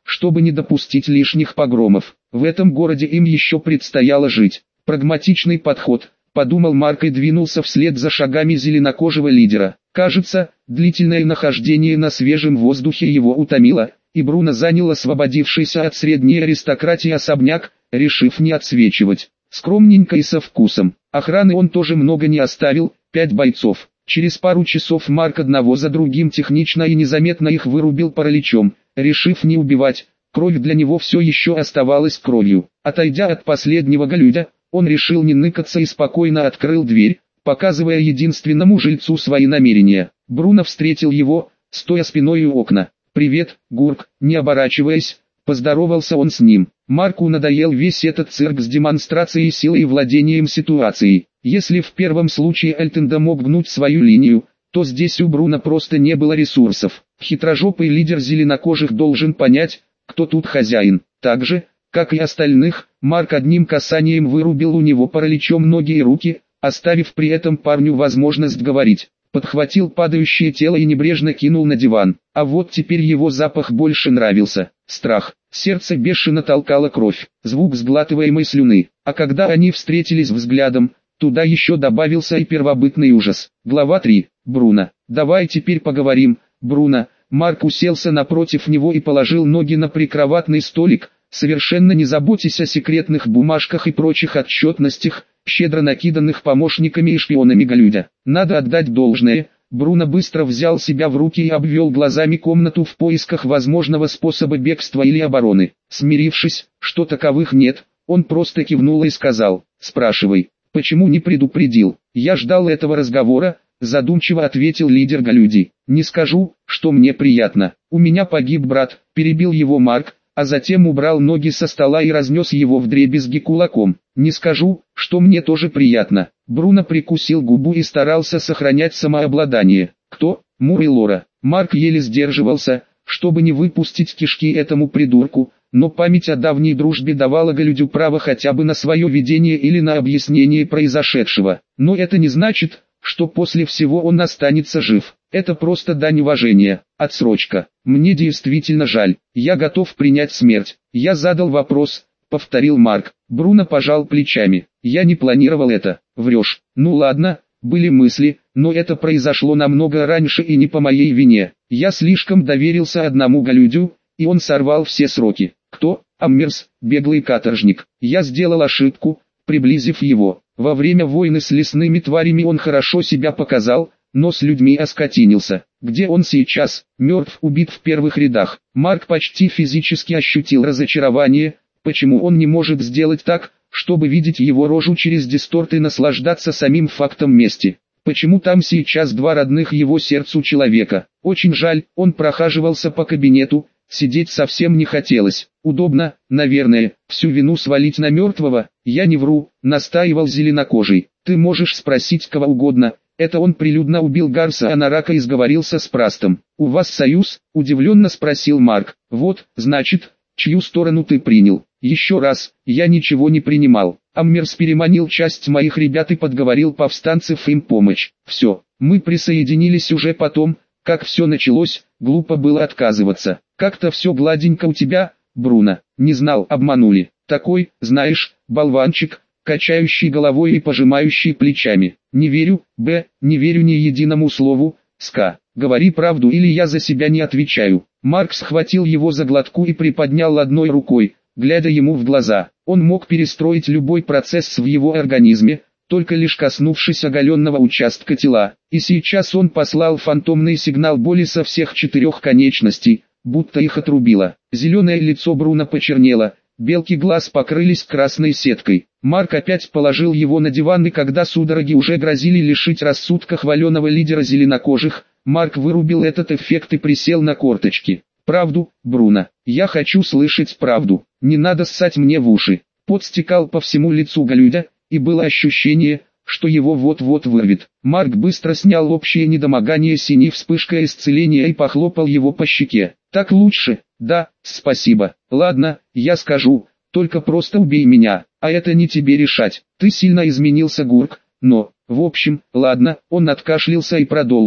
чтобы не допустить лишних погромов. В этом городе им еще предстояло жить. Прагматичный подход, подумал Марк и двинулся вслед за шагами зеленокожего лидера. Кажется, длительное нахождение на свежем воздухе его утомило, и Бруно занял освободившийся от средней аристократии особняк, решив не отсвечивать. Скромненько и со вкусом. Охраны он тоже много не оставил, пять бойцов. Через пару часов Марк одного за другим технично и незаметно их вырубил параличом, решив не убивать. Кровь для него все еще оставалась кровью. Отойдя от последнего голюдя, он решил не ныкаться и спокойно открыл дверь, показывая единственному жильцу свои намерения. Бруно встретил его, стоя спиной у окна. «Привет, Гурк», не оборачиваясь, поздоровался он с ним. Марку надоел весь этот цирк с демонстрацией силы и владением ситуацией. Если в первом случае Эльтенда мог гнуть свою линию, то здесь у Бруно просто не было ресурсов. Хитрожопый лидер зеленокожих должен понять, кто тут хозяин. Так же, как и остальных, Марк одним касанием вырубил у него параличом ноги и руки, оставив при этом парню возможность говорить. Подхватил падающее тело и небрежно кинул на диван. А вот теперь его запах больше нравился. Страх. Сердце бешено толкало кровь. Звук сглатываемой слюны. А когда они встретились взглядом, туда еще добавился и первобытный ужас. Глава три. Бруно. «Давай теперь поговорим, Бруно». Марк уселся напротив него и положил ноги на прикроватный столик, совершенно не заботясь о секретных бумажках и прочих отчетностях, щедро накиданных помощниками и шпионами голюдя. Надо отдать должное, Бруно быстро взял себя в руки и обвел глазами комнату в поисках возможного способа бегства или обороны. Смирившись, что таковых нет, он просто кивнул и сказал: «Спрашивай, почему не предупредил?» «Я ждал этого разговора», задумчиво ответил лидер голюдей. «Не скажу, что мне приятно. У меня погиб брат», перебил его Марк, а затем убрал ноги со стола и разнес его вдребезги кулаком. «Не скажу, что мне тоже приятно». Бруно прикусил губу и старался сохранять самообладание. «Кто? Мур и Лора?» Марк еле сдерживался, чтобы не выпустить кишки этому придурку, но память о давней дружбе давала голюдю право хотя бы на свое видение или на объяснение произошедшего. Но это не значит, что после всего он останется жив. Это просто дань уважения, отсрочка. Мне действительно жаль, я готов принять смерть. Я задал вопрос, повторил Марк. Бруно пожал плечами. Я не планировал это. Врешь. Ну ладно, были мысли, но это произошло намного раньше и не по моей вине. Я слишком доверился одному голюдю, и он сорвал все сроки. Кто? Аммерс, беглый каторжник. Я сделал ошибку, приблизив его. Во время войны с лесными тварями он хорошо себя показал, но с людьми оскотинился. Где он сейчас? Мертв, убит в первых рядах. Марк почти физически ощутил разочарование. Почему он не может сделать так, чтобы видеть его рожу через дисторт и наслаждаться самим фактом мести? Почему там сейчас два родных его сердцу человека? Очень жаль, он прохаживался по кабинету, сидеть совсем не хотелось. Удобно, наверное, всю вину свалить на мертвого. Я не вру, настаивал зеленокожий. Ты можешь спросить кого угодно. Это он прилюдно убил Гарса Анарака и сговорился с Прастом. «У вас союз?» – удивленно спросил Марк. «Вот, значит, чью сторону ты принял?» «Еще раз, я ничего не принимал. Аммерс переманил часть моих ребят и подговорил повстанцев им помочь. Все, мы присоединились уже потом, как все началось, глупо было отказываться. Как-то все гладенько у тебя, Бруно. Не знал, обманули. Такой, знаешь, болванчик, качающий головой и пожимающий плечами. Не верю, Б, не верю ни единому слову, Ска. Говори правду или я за себя не отвечаю». Марк схватил его за глотку и приподнял одной рукой, глядя ему в глаза. Он мог перестроить любой процесс в его организме, только лишь коснувшись оголенного участка тела. И сейчас он послал фантомный сигнал боли со всех четырех конечностей, будто их отрубило. Зеленое лицо Бруно почернело, белки глаз покрылись красной сеткой. Марк опять положил его на диван, и когда судороги уже грозили лишить рассудка хваленого лидера зеленокожих, Марк вырубил этот эффект и присел на корточки. «Правду, Бруно, я хочу слышать правду, не надо ссать мне в уши». Пот стекал по всему лицу голюдя, и было ощущение, что его вот-вот вырвет. Марк быстро снял общее недомогание синей вспышкой исцеления и похлопал его по щеке. «Так лучше?» «Да, спасибо. Ладно, я скажу, только просто убей меня, а это не тебе решать. Ты сильно изменился, Гурк, но, в общем, ладно». Он откашлялся и продолжил.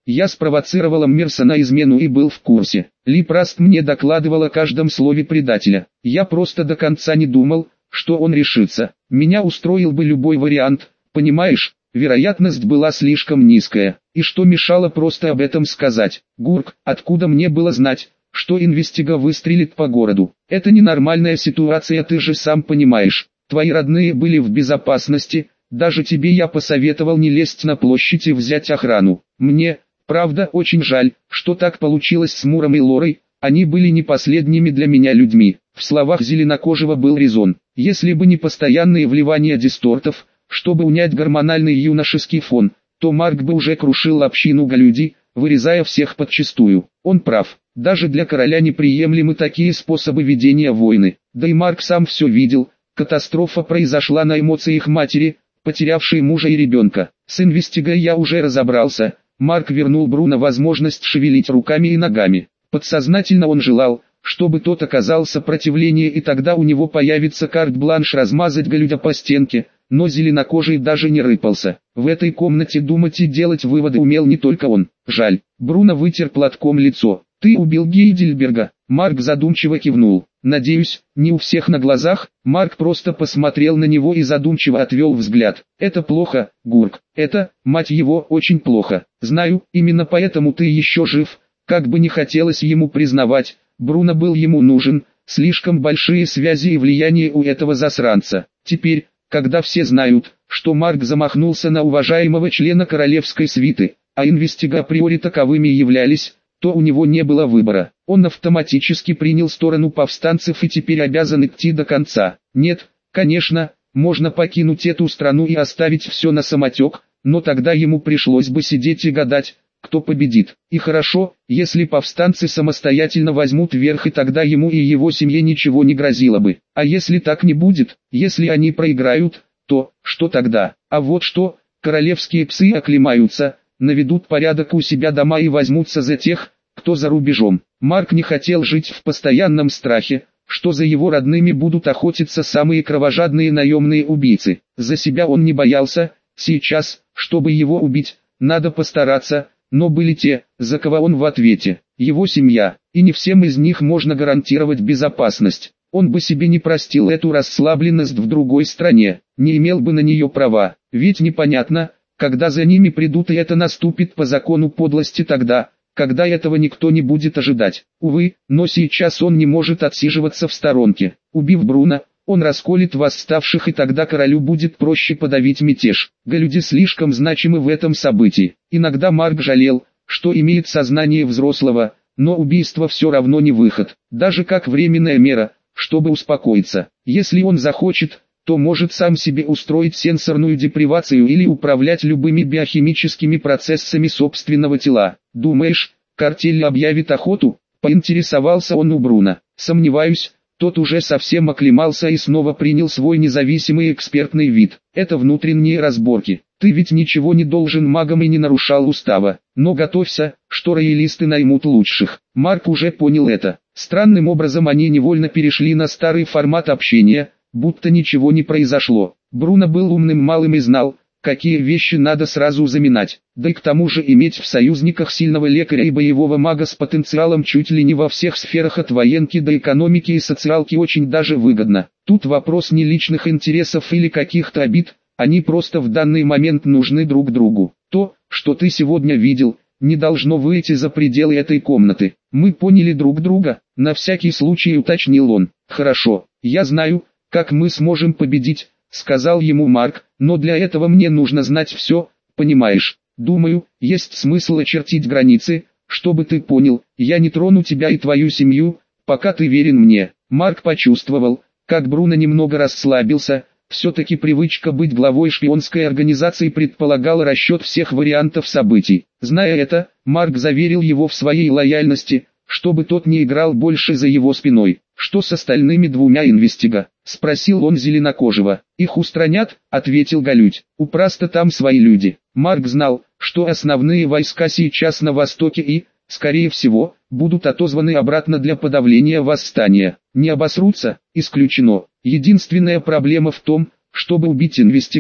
Я спровоцировала Мирса на измену и был в курсе. Ли Праст мне докладывал о каждом слове предателя. Я просто до конца не думал, что он решится. Меня устроил бы любой вариант, понимаешь? Вероятность была слишком низкая. И что мешало просто об этом сказать? Гурк, откуда мне было знать, что инвестига выстрелит по городу? Это ненормальная ситуация, ты же сам понимаешь. Твои родные были в безопасности, даже тебе я посоветовал не лезть на площадь и взять охрану. Мне, правда, очень жаль, что так получилось с Муром и Лорой, они были не последними для меня людьми. В словах Зеленокожего был резон. Если бы не постоянные вливания дистортов, чтобы унять гормональный юношеский фон, то Марк бы уже крушил общину галюди, вырезая всех подчистую. Он прав, даже для короля неприемлемы такие способы ведения войны. Да и Марк сам все видел, катастрофа произошла на эмоциях матери, потерявшей мужа и ребенка. С инвестигой я уже разобрался, Марк вернул Бруно возможность шевелить руками и ногами. Подсознательно он желал, чтобы тот оказал сопротивление, и тогда у него появится карт-бланш размазать галюдя по стенке, но Зеленокожий даже не рыпался. В этой комнате думать и делать выводы умел не только он. Жаль. Бруно вытер платком лицо. «Ты убил Гейдельберга?» Марк задумчиво кивнул. «Надеюсь, не у всех на глазах?» Марк просто посмотрел на него и задумчиво отвел взгляд. «Это плохо, Гурк. Это, мать его, очень плохо. Знаю, именно поэтому ты еще жив». Как бы не хотелось ему признавать, Бруно был ему нужен, слишком большие связи и влияние у этого засранца. Теперь, когда все знают, что Марк замахнулся на уважаемого члена королевской свиты, а инвестига априори таковыми являлись, то у него не было выбора. Он автоматически принял сторону повстанцев и теперь обязан идти до конца. Нет, конечно, можно покинуть эту страну и оставить все на самотек, но тогда ему пришлось бы сидеть и гадать, кто победит. И хорошо, если повстанцы самостоятельно возьмут верх, и тогда ему и его семье ничего не грозило бы. А если так не будет, если они проиграют, то, что тогда? А вот что, королевские псы оклемаются, наведут порядок у себя дома и возьмутся за тех, кто за рубежом. Марк не хотел жить в постоянном страхе, что за его родными будут охотиться самые кровожадные наемные убийцы. За себя он не боялся, сейчас, чтобы его убить, надо постараться. Но были те, за кого он в ответе, его семья, и не всем из них можно гарантировать безопасность. Он бы себе не простил эту расслабленность в другой стране, не имел бы на нее права, ведь непонятно, когда за ними придут, и это наступит по закону подлости тогда, когда этого никто не будет ожидать. Увы, но сейчас он не может отсиживаться в сторонке. Убив Бруно, он расколет восставших, и тогда королю будет проще подавить мятеж. Галюди слишком значимы в этом событии. Иногда Марк жалел, что имеет сознание взрослого, но убийство все равно не выход, даже как временная мера, чтобы успокоиться. Если он захочет, то может сам себе устроить сенсорную депривацию или управлять любыми биохимическими процессами собственного тела. «Думаешь, картель объявит охоту?» — поинтересовался он у Бруно. «Сомневаюсь». Тот уже совсем оклемался и снова принял свой независимый экспертный вид. Это внутренние разборки. Ты ведь ничего не должен магам и не нарушал устава. Но готовься, что роялисты наймут лучших. Марк уже понял это. Странным образом они невольно перешли на старый формат общения, будто ничего не произошло. Бруно был умным малым и знал, какие вещи надо сразу заминать. Да и к тому же иметь в союзниках сильного лекаря и боевого мага с потенциалом чуть ли не во всех сферах от военки до экономики и социалки очень даже выгодно. Тут вопрос не личных интересов или каких-то обид, они просто в данный момент нужны друг другу. То, что ты сегодня видел, не должно выйти за пределы этой комнаты. Мы поняли друг друга, на всякий случай уточнил он. Хорошо, я знаю, как мы сможем победить, сказал ему Марк, но для этого мне нужно знать все, понимаешь? Думаю, есть смысл очертить границы, чтобы ты понял, я не трону тебя и твою семью, пока ты верен мне. Марк почувствовал, как Бруно немного расслабился, все-таки привычка быть главой шпионской организации предполагала расчет всех вариантов событий. Зная это, Марк заверил его в своей лояльности, чтобы тот не играл больше за его спиной. «Что с остальными двумя инвестига?» — спросил он Зеленокожего. «Их устранят?» — ответил Галють. «У Праста там свои люди». Марк знал, что основные войска сейчас на востоке и, скорее всего, будут отозваны обратно для подавления восстания. Не обосрутся? Исключено. Единственная проблема в том, чтобы убить инвестига,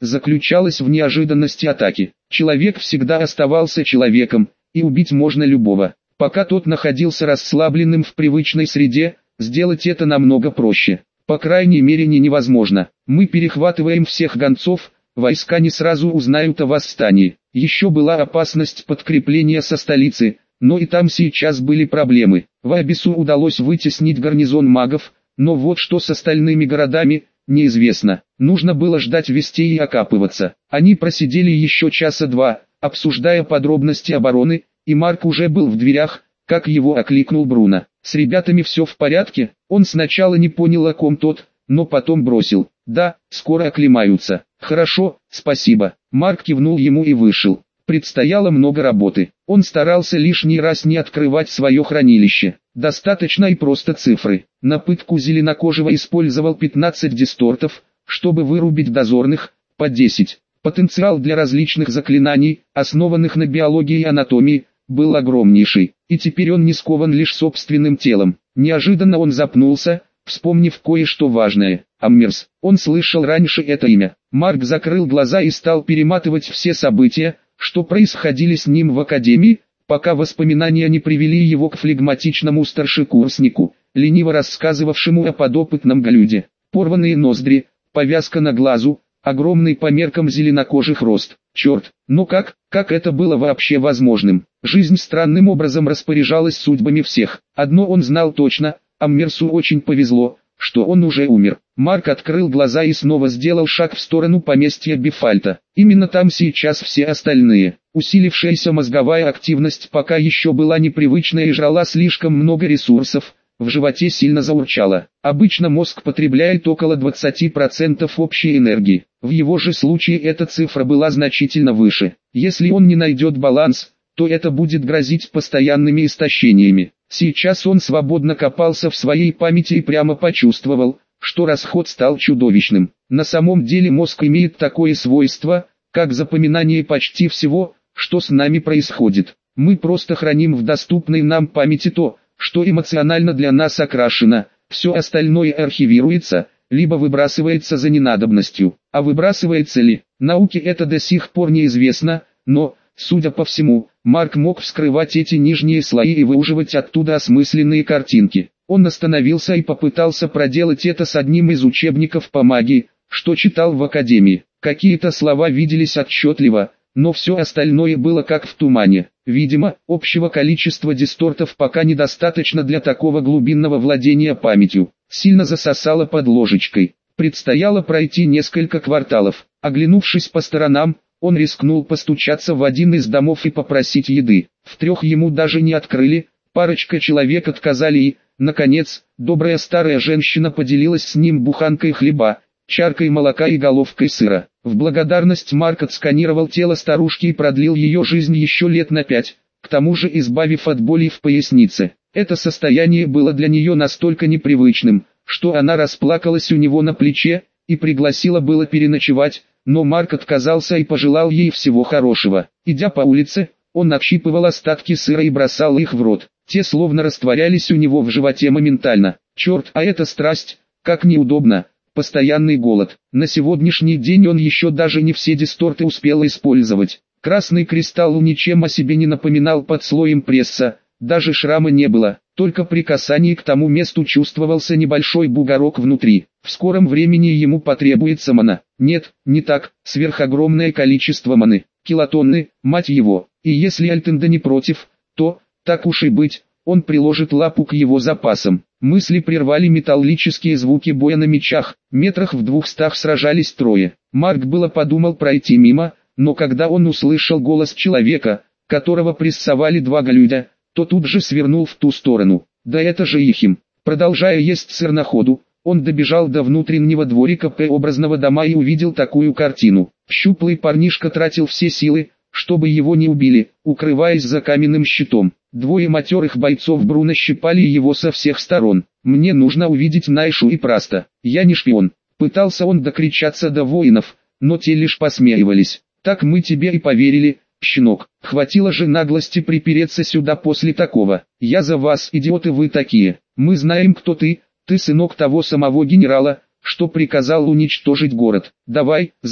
заключалась в неожиданности атаки. Человек всегда оставался человеком, и убить можно любого. Пока тот находился расслабленным в привычной среде, сделать это намного проще. По крайней мере не невозможно. Мы перехватываем всех гонцов, войска не сразу узнают о восстании. Еще была опасность подкрепления со столицы, но и там сейчас были проблемы. Ваабису удалось вытеснить гарнизон магов, но вот что с остальными городами, неизвестно. Нужно было ждать вестей и окапываться. Они просидели еще часа два, обсуждая подробности обороны, и Марк уже был в дверях, как его окликнул Бруно. «С ребятами все в порядке?» Он сначала не понял, о ком тот, но потом бросил: «Да, скоро оклемаются». «Хорошо, спасибо». Марк кивнул ему и вышел. Предстояло много работы. Он старался лишний раз не открывать свое хранилище. Достаточно и просто цифры. На пытку зеленокожего использовал пятнадцать дистортов, чтобы вырубить дозорных, по десять. Потенциал для различных заклинаний, основанных на биологии и анатомии, был огромнейший, и теперь он не скован лишь собственным телом. Неожиданно он запнулся, вспомнив кое-что важное. Аммерс. Он слышал раньше это имя. Марк закрыл глаза и стал перематывать все события, что происходили с ним в академии, пока воспоминания не привели его к флегматичному старшекурснику, лениво рассказывавшему о подопытном галюде. Порванные ноздри, повязка на глазу, огромный по меркам зеленокожих рост. Черт, но как, как это было вообще возможным? Жизнь странным образом распоряжалась судьбами всех. Одно он знал точно: Аммерсу очень повезло, что он уже умер. Марк открыл глаза и снова сделал шаг в сторону поместья Бифальта. Именно там сейчас все остальные. Усилившаяся мозговая активность пока еще была непривычной и жрала слишком много ресурсов. В животе сильно заурчало. Обычно мозг потребляет около двадцати процентов общей энергии. В его же случае эта цифра была значительно выше. Если он не найдет баланс, то это будет грозить постоянными истощениями. Сейчас он свободно копался в своей памяти и прямо почувствовал, что расход стал чудовищным. На самом деле мозг имеет такое свойство, как запоминание почти всего, что с нами происходит. Мы просто храним в доступной нам памяти то, что эмоционально для нас окрашено, все остальное архивируется, либо выбрасывается за ненадобностью. А выбрасывается ли, науке это до сих пор неизвестно, но, судя по всему, Марк мог вскрывать эти нижние слои и выуживать оттуда осмысленные картинки. Он остановился и попытался проделать это с одним из учебников по магии, что читал в академии. Какие-то слова виделись отчетливо, но все остальное было как в тумане. Видимо, общего количества дистортов пока недостаточно для такого глубинного владения памятью. Сильно засосало под ложечкой. Предстояло пройти несколько кварталов. Оглянувшись по сторонам, он рискнул постучаться в один из домов и попросить еды. В трех ему даже не открыли, парочка человек отказали и, наконец, добрая старая женщина поделилась с ним буханкой хлеба, чаркой молока и головкой сыра. В благодарность Марк отсканировал тело старушки и продлил ее жизнь еще лет на пять, к тому же избавив от боли в пояснице. Это состояние было для нее настолько непривычным, что она расплакалась у него на плече и пригласила было переночевать, но Марк отказался и пожелал ей всего хорошего. Идя по улице, он отщипывал остатки сыра и бросал их в рот. Те словно растворялись у него в животе моментально. Черт, а это страсть, как неудобно. Постоянный голод. На сегодняшний день он еще даже не все дисторты успел использовать. Красный кристалл ничем о себе не напоминал под слоем пресса, даже шрама не было, только при касании к тому месту чувствовался небольшой бугорок внутри. В скором времени ему потребуется мана. Нет, не так, сверхогромное количество маны, килотонны, мать его. И если Альтенда не против, то, так уж и быть, он приложит лапу к его запасам. Мысли прервали металлические звуки боя на мечах. Метрах в двухстах сражались трое. Марк было подумал пройти мимо, но когда он услышал голос человека, которого прессовали два галюдя, то тут же свернул в ту сторону. Да это же Ихим. Продолжая есть сыр на ходу, он добежал до внутреннего дворика П-образного дома и увидел такую картину. Щуплый парнишка тратил все силы, чтобы его не убили, укрываясь за каменным щитом. Двое матерых бойцов Бруно щипали его со всех сторон. «Мне нужно увидеть Найшу и Праста. Я не шпион». Пытался он докричаться до воинов, но те лишь посмеивались. «Так мы тебе и поверили, щенок. Хватило же наглости припереться сюда после такого. Я за вас, идиоты вы такие. Мы знаем, кто ты. Ты сынок того самого генерала, что приказал уничтожить город. Давай, Зак,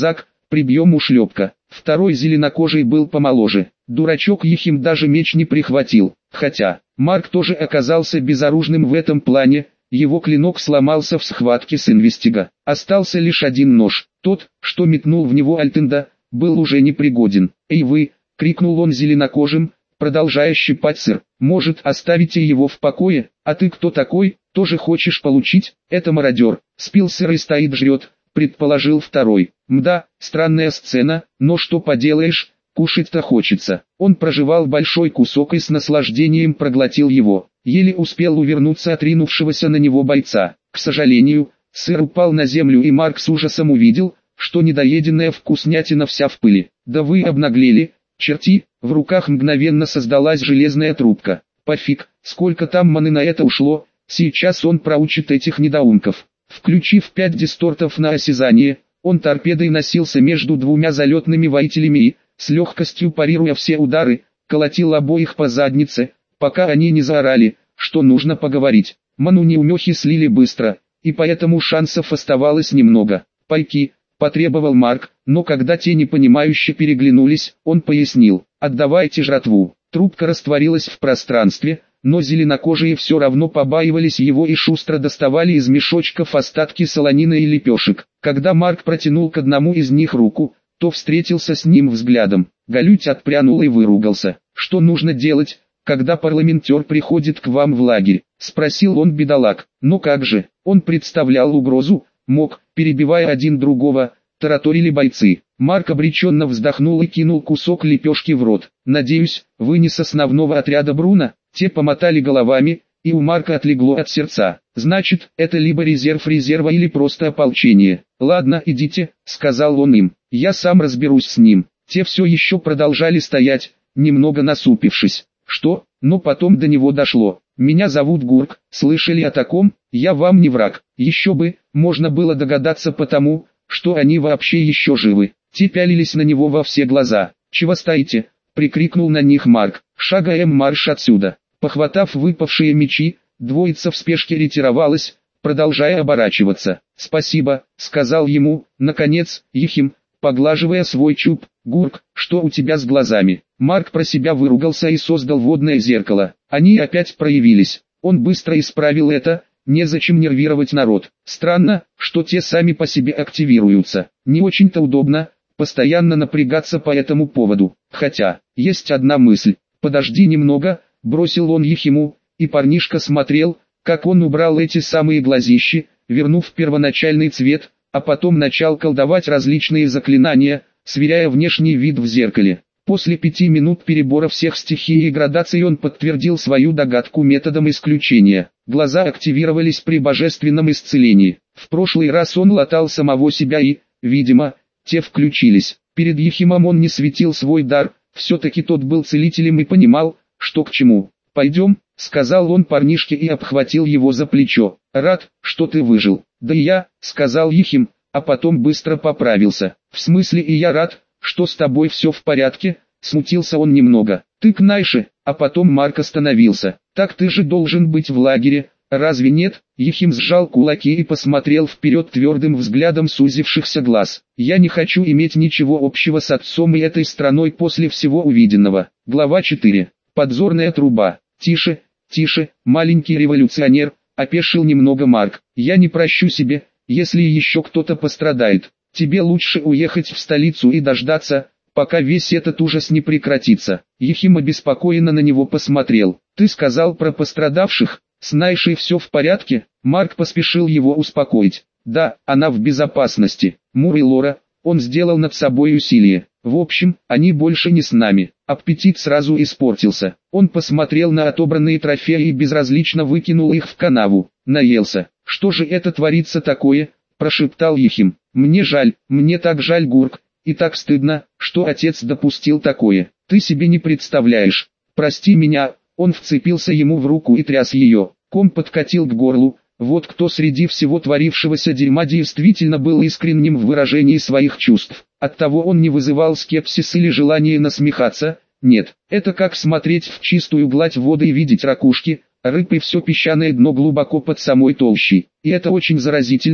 прибьем ушлепка. Второй зеленокожий был помоложе. Дурачок Ехим даже меч не прихватил. Хотя, Марк тоже оказался безоружным в этом плане, его клинок сломался в схватке с Инвестиго. Остался лишь один нож. Тот, что метнул в него Альтенда, был уже непригоден. «Эй вы!» — крикнул он зеленокожим, продолжая щипать сыр. «Может, оставите его в покое? А ты кто такой? Тоже хочешь получить? Это мародер. Спил сыр и стоит жрет», — предположил второй. «Мда, странная сцена, но что поделаешь, кушать-то хочется». Он прожевал большой кусок и с наслаждением проглотил его. Еле успел увернуться от ринувшегося на него бойца. К сожалению, сыр упал на землю, и Марк с ужасом увидел, что недоеденная вкуснятина вся в пыли. «Да вы обнаглели, черти!» В руках мгновенно создалась железная трубка. «Пофиг, сколько там маны на это ушло, сейчас он проучит этих недоумков». Включив пять дистортов на осязание, он торпедой носился между двумя залетными воителями и, с легкостью парируя все удары, колотил обоих по заднице, пока они не заорали, что нужно поговорить. Ману неумехи слили быстро, и поэтому шансов оставалось немного. «Пайки», — потребовал Марк, но когда те непонимающе переглянулись, он пояснил: «Отдавайте жратву». Трубка растворилась в пространстве, но зеленокожие все равно побаивались его и шустро доставали из мешочков остатки солонины и лепешек. Когда Марк протянул к одному из них руку, то встретился с ним взглядом. Галють отпрянул и выругался. «Что нужно делать, когда парламентер приходит к вам в лагерь?» — спросил он бедолаг. «Ну как же?» Он представлял угрозу, мог, перебивая один другого, тараторили бойцы. Марк обреченно вздохнул и кинул кусок лепешки в рот. «Надеюсь, вы не с основного отряда Бруно?» Те помотали головами, и у Марка отлегло от сердца. «Значит, это либо резерв резерва или просто ополчение». «Ладно, идите», — сказал он им. «Я сам разберусь с ним». Те все еще продолжали стоять, немного насупившись. «Что?» Но потом до него дошло. «Меня зовут Гурк, слышали о таком? Я вам не враг». Еще бы, можно было догадаться потому, что они вообще еще живы. Те пялились на него во все глаза. «Чего стоите?» — прикрикнул на них Марк. «Шагаем марш отсюда». Похватав выпавшие мечи, двоица в спешке ретировалась, продолжая оборачиваться. «Спасибо», — сказал ему, наконец, Ехим, поглаживая свой чуб. «Гурк, что у тебя с глазами?» Марк про себя выругался и создал водное зеркало. Они опять проявились. Он быстро исправил это, незачем нервировать народ. Странно, что те сами по себе активируются. Не очень-то удобно, постоянно напрягаться по этому поводу. Хотя, есть одна мысль. «Подожди немного», — бросил он Ехиму, и парнишка смотрел, как он убрал эти самые глазищи, вернув первоначальный цвет, а потом начал колдовать различные заклинания, сверяя внешний вид в зеркале. После пяти минут перебора всех стихий и градаций он подтвердил свою догадку методом исключения. Глаза активировались при божественном исцелении. В прошлый раз он латал самого себя и, видимо, те включились. Перед Ехимом он не светил свой дар, все-таки тот был целителем и понимал, что к чему. «Пойдем», — сказал он парнишке и обхватил его за плечо. «Рад, что ты выжил». «Да и я», — сказал Ехим, а потом быстро поправился. «В смысле и я рад, что с тобой все в порядке?» Смутился он немного. «Ты к Найше», а потом Марк остановился. «Так ты же должен быть в лагере, разве нет?» Ехим сжал кулаки и посмотрел вперед твердым взглядом сузившихся глаз. «Я не хочу иметь ничего общего с отцом и этой страной после всего увиденного». Глава четыре. Подзорная труба. «Тише, тише, маленький революционер», — опешил немного Марк. «Я не прощу себе, если еще кто-то пострадает. Тебе лучше уехать в столицу и дождаться, пока весь этот ужас не прекратится». Ехим обеспокоенно на него посмотрел. «Ты сказал про пострадавших? С Найшей все в порядке?» Марк поспешил его успокоить. «Да, она в безопасности. Мур и Лора, он сделал над собой усилие. В общем, они больше не с нами». Аппетит сразу испортился. Он посмотрел на отобранные трофеи и безразлично выкинул их в канаву. Наелся. «Что же это творится такое?» – прошептал Ехим. «Мне жаль, мне так жаль, Гурк, и так стыдно, что отец допустил такое. Ты себе не представляешь. Прости меня». Он вцепился ему в руку и тряс ее. Ком подкатил к горлу. Вот кто среди всего творившегося дерьма действительно был искренним в выражении своих чувств. Оттого он не вызывал скепсис или желания насмехаться. Нет, это как смотреть в чистую гладь воды и видеть ракушки, рыб и все песчаное дно глубоко под самой толщей. И это очень заразительно,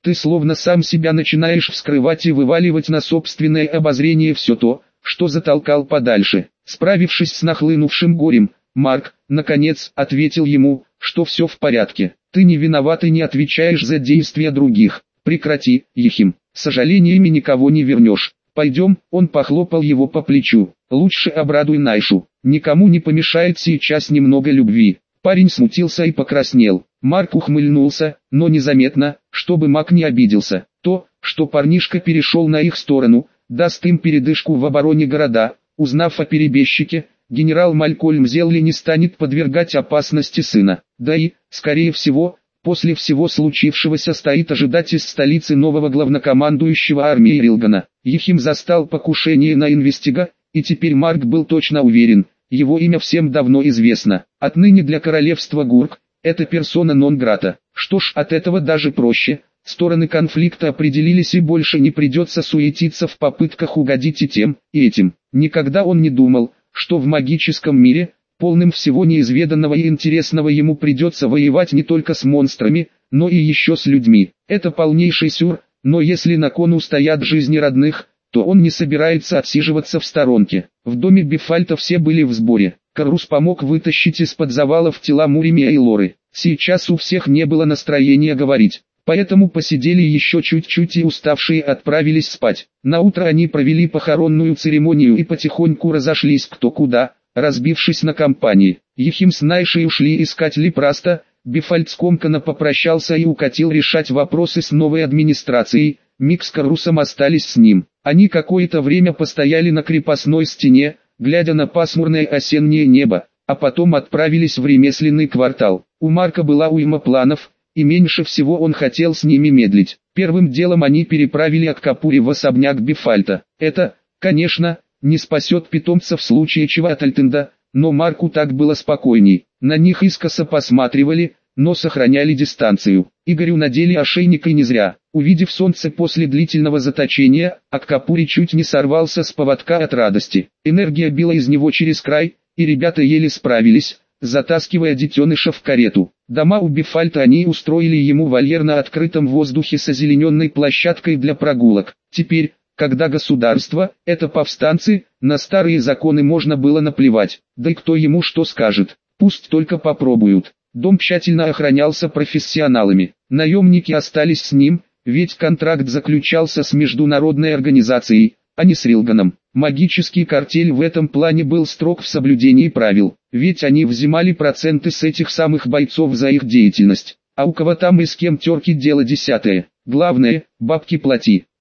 Ты словно сам себя начинаешь вскрывать и вываливать на собственное обозрение все то, что затолкал подальше. Справившись с нахлынувшим горем, Марк, наконец, ответил ему, что все в порядке. Ты не виноват и не отвечаешь за действия других. Прекрати, Ехим, сожалениями никого не вернешь. Пойдем, он похлопал его по плечу. Лучше обрадуй Найшу. Никому не помешает сейчас немного любви. Парень смутился и покраснел. Марк ухмыльнулся, но незаметно, чтобы Мак не обиделся. То, что парнишка перешел на их сторону, даст им передышку в обороне города. Узнав о перебежчике, генерал Малькольм Зелли не станет подвергать опасности сына. Да и, скорее всего, после всего случившегося стоит ожидать из столицы нового главнокомандующего армии Рилгана. Ехим застал покушение на инвестига, и теперь Марк был точно уверен, его имя всем давно известно. Отныне для королевства Гурк, это персона нон-грата. Что ж, от этого даже проще. Стороны конфликта определились и больше не придется суетиться в попытках угодить и тем, и этим. Никогда он не думал, что в магическом мире, полным всего неизведанного и интересного, ему придется воевать не только с монстрами, но и еще с людьми. Это полнейший сюр, но если на кону стоят жизни родных, то он не собирается отсиживаться в сторонке. В доме Бифальта все были в сборе. Карус помог вытащить из-под завалов тела Муримия и Лоры. Сейчас у всех не было настроения говорить, поэтому посидели еще чуть-чуть и уставшие отправились спать. Наутро они провели похоронную церемонию и потихоньку разошлись кто куда, разбившись на компании. Ехим с Найшей ушли искать Лепраста, Бифальт скомканно попрощался и укатил решать вопросы с новой администрацией, Мик с Карусом остались с ним. Они какое-то время постояли на крепостной стене, глядя на пасмурное осеннее небо, а потом отправились в ремесленный квартал. У Марка была уйма планов, и меньше всего он хотел с ними медлить. Первым делом они переправили Аккапури в особняк Бифальта. Это, конечно, не спасет питомца в случае чего от Альтенда, но Марку так было спокойней. На них искоса посматривали, но сохраняли дистанцию. Игорю надели ошейник и не зря. Увидев солнце после длительного заточения, Аккапури чуть не сорвался с поводка от радости. Энергия била из него через край, и ребята еле справились, затаскивая детеныша в карету. Дома у Бифальта они устроили ему вольер на открытом воздухе с озелененной площадкой для прогулок. Теперь, когда государство – это повстанцы, на старые законы можно было наплевать. Да и кто ему что скажет, пусть только попробуют. Дом тщательно охранялся профессионалами. Наемники остались с ним, ведь контракт заключался с международной организацией, а не с Рилганом. Магический картель в этом плане был строг в соблюдении правил, ведь они взимали проценты с этих самых бойцов за их деятельность. А у кого там и с кем терки дело десятое. Главное, бабки плати.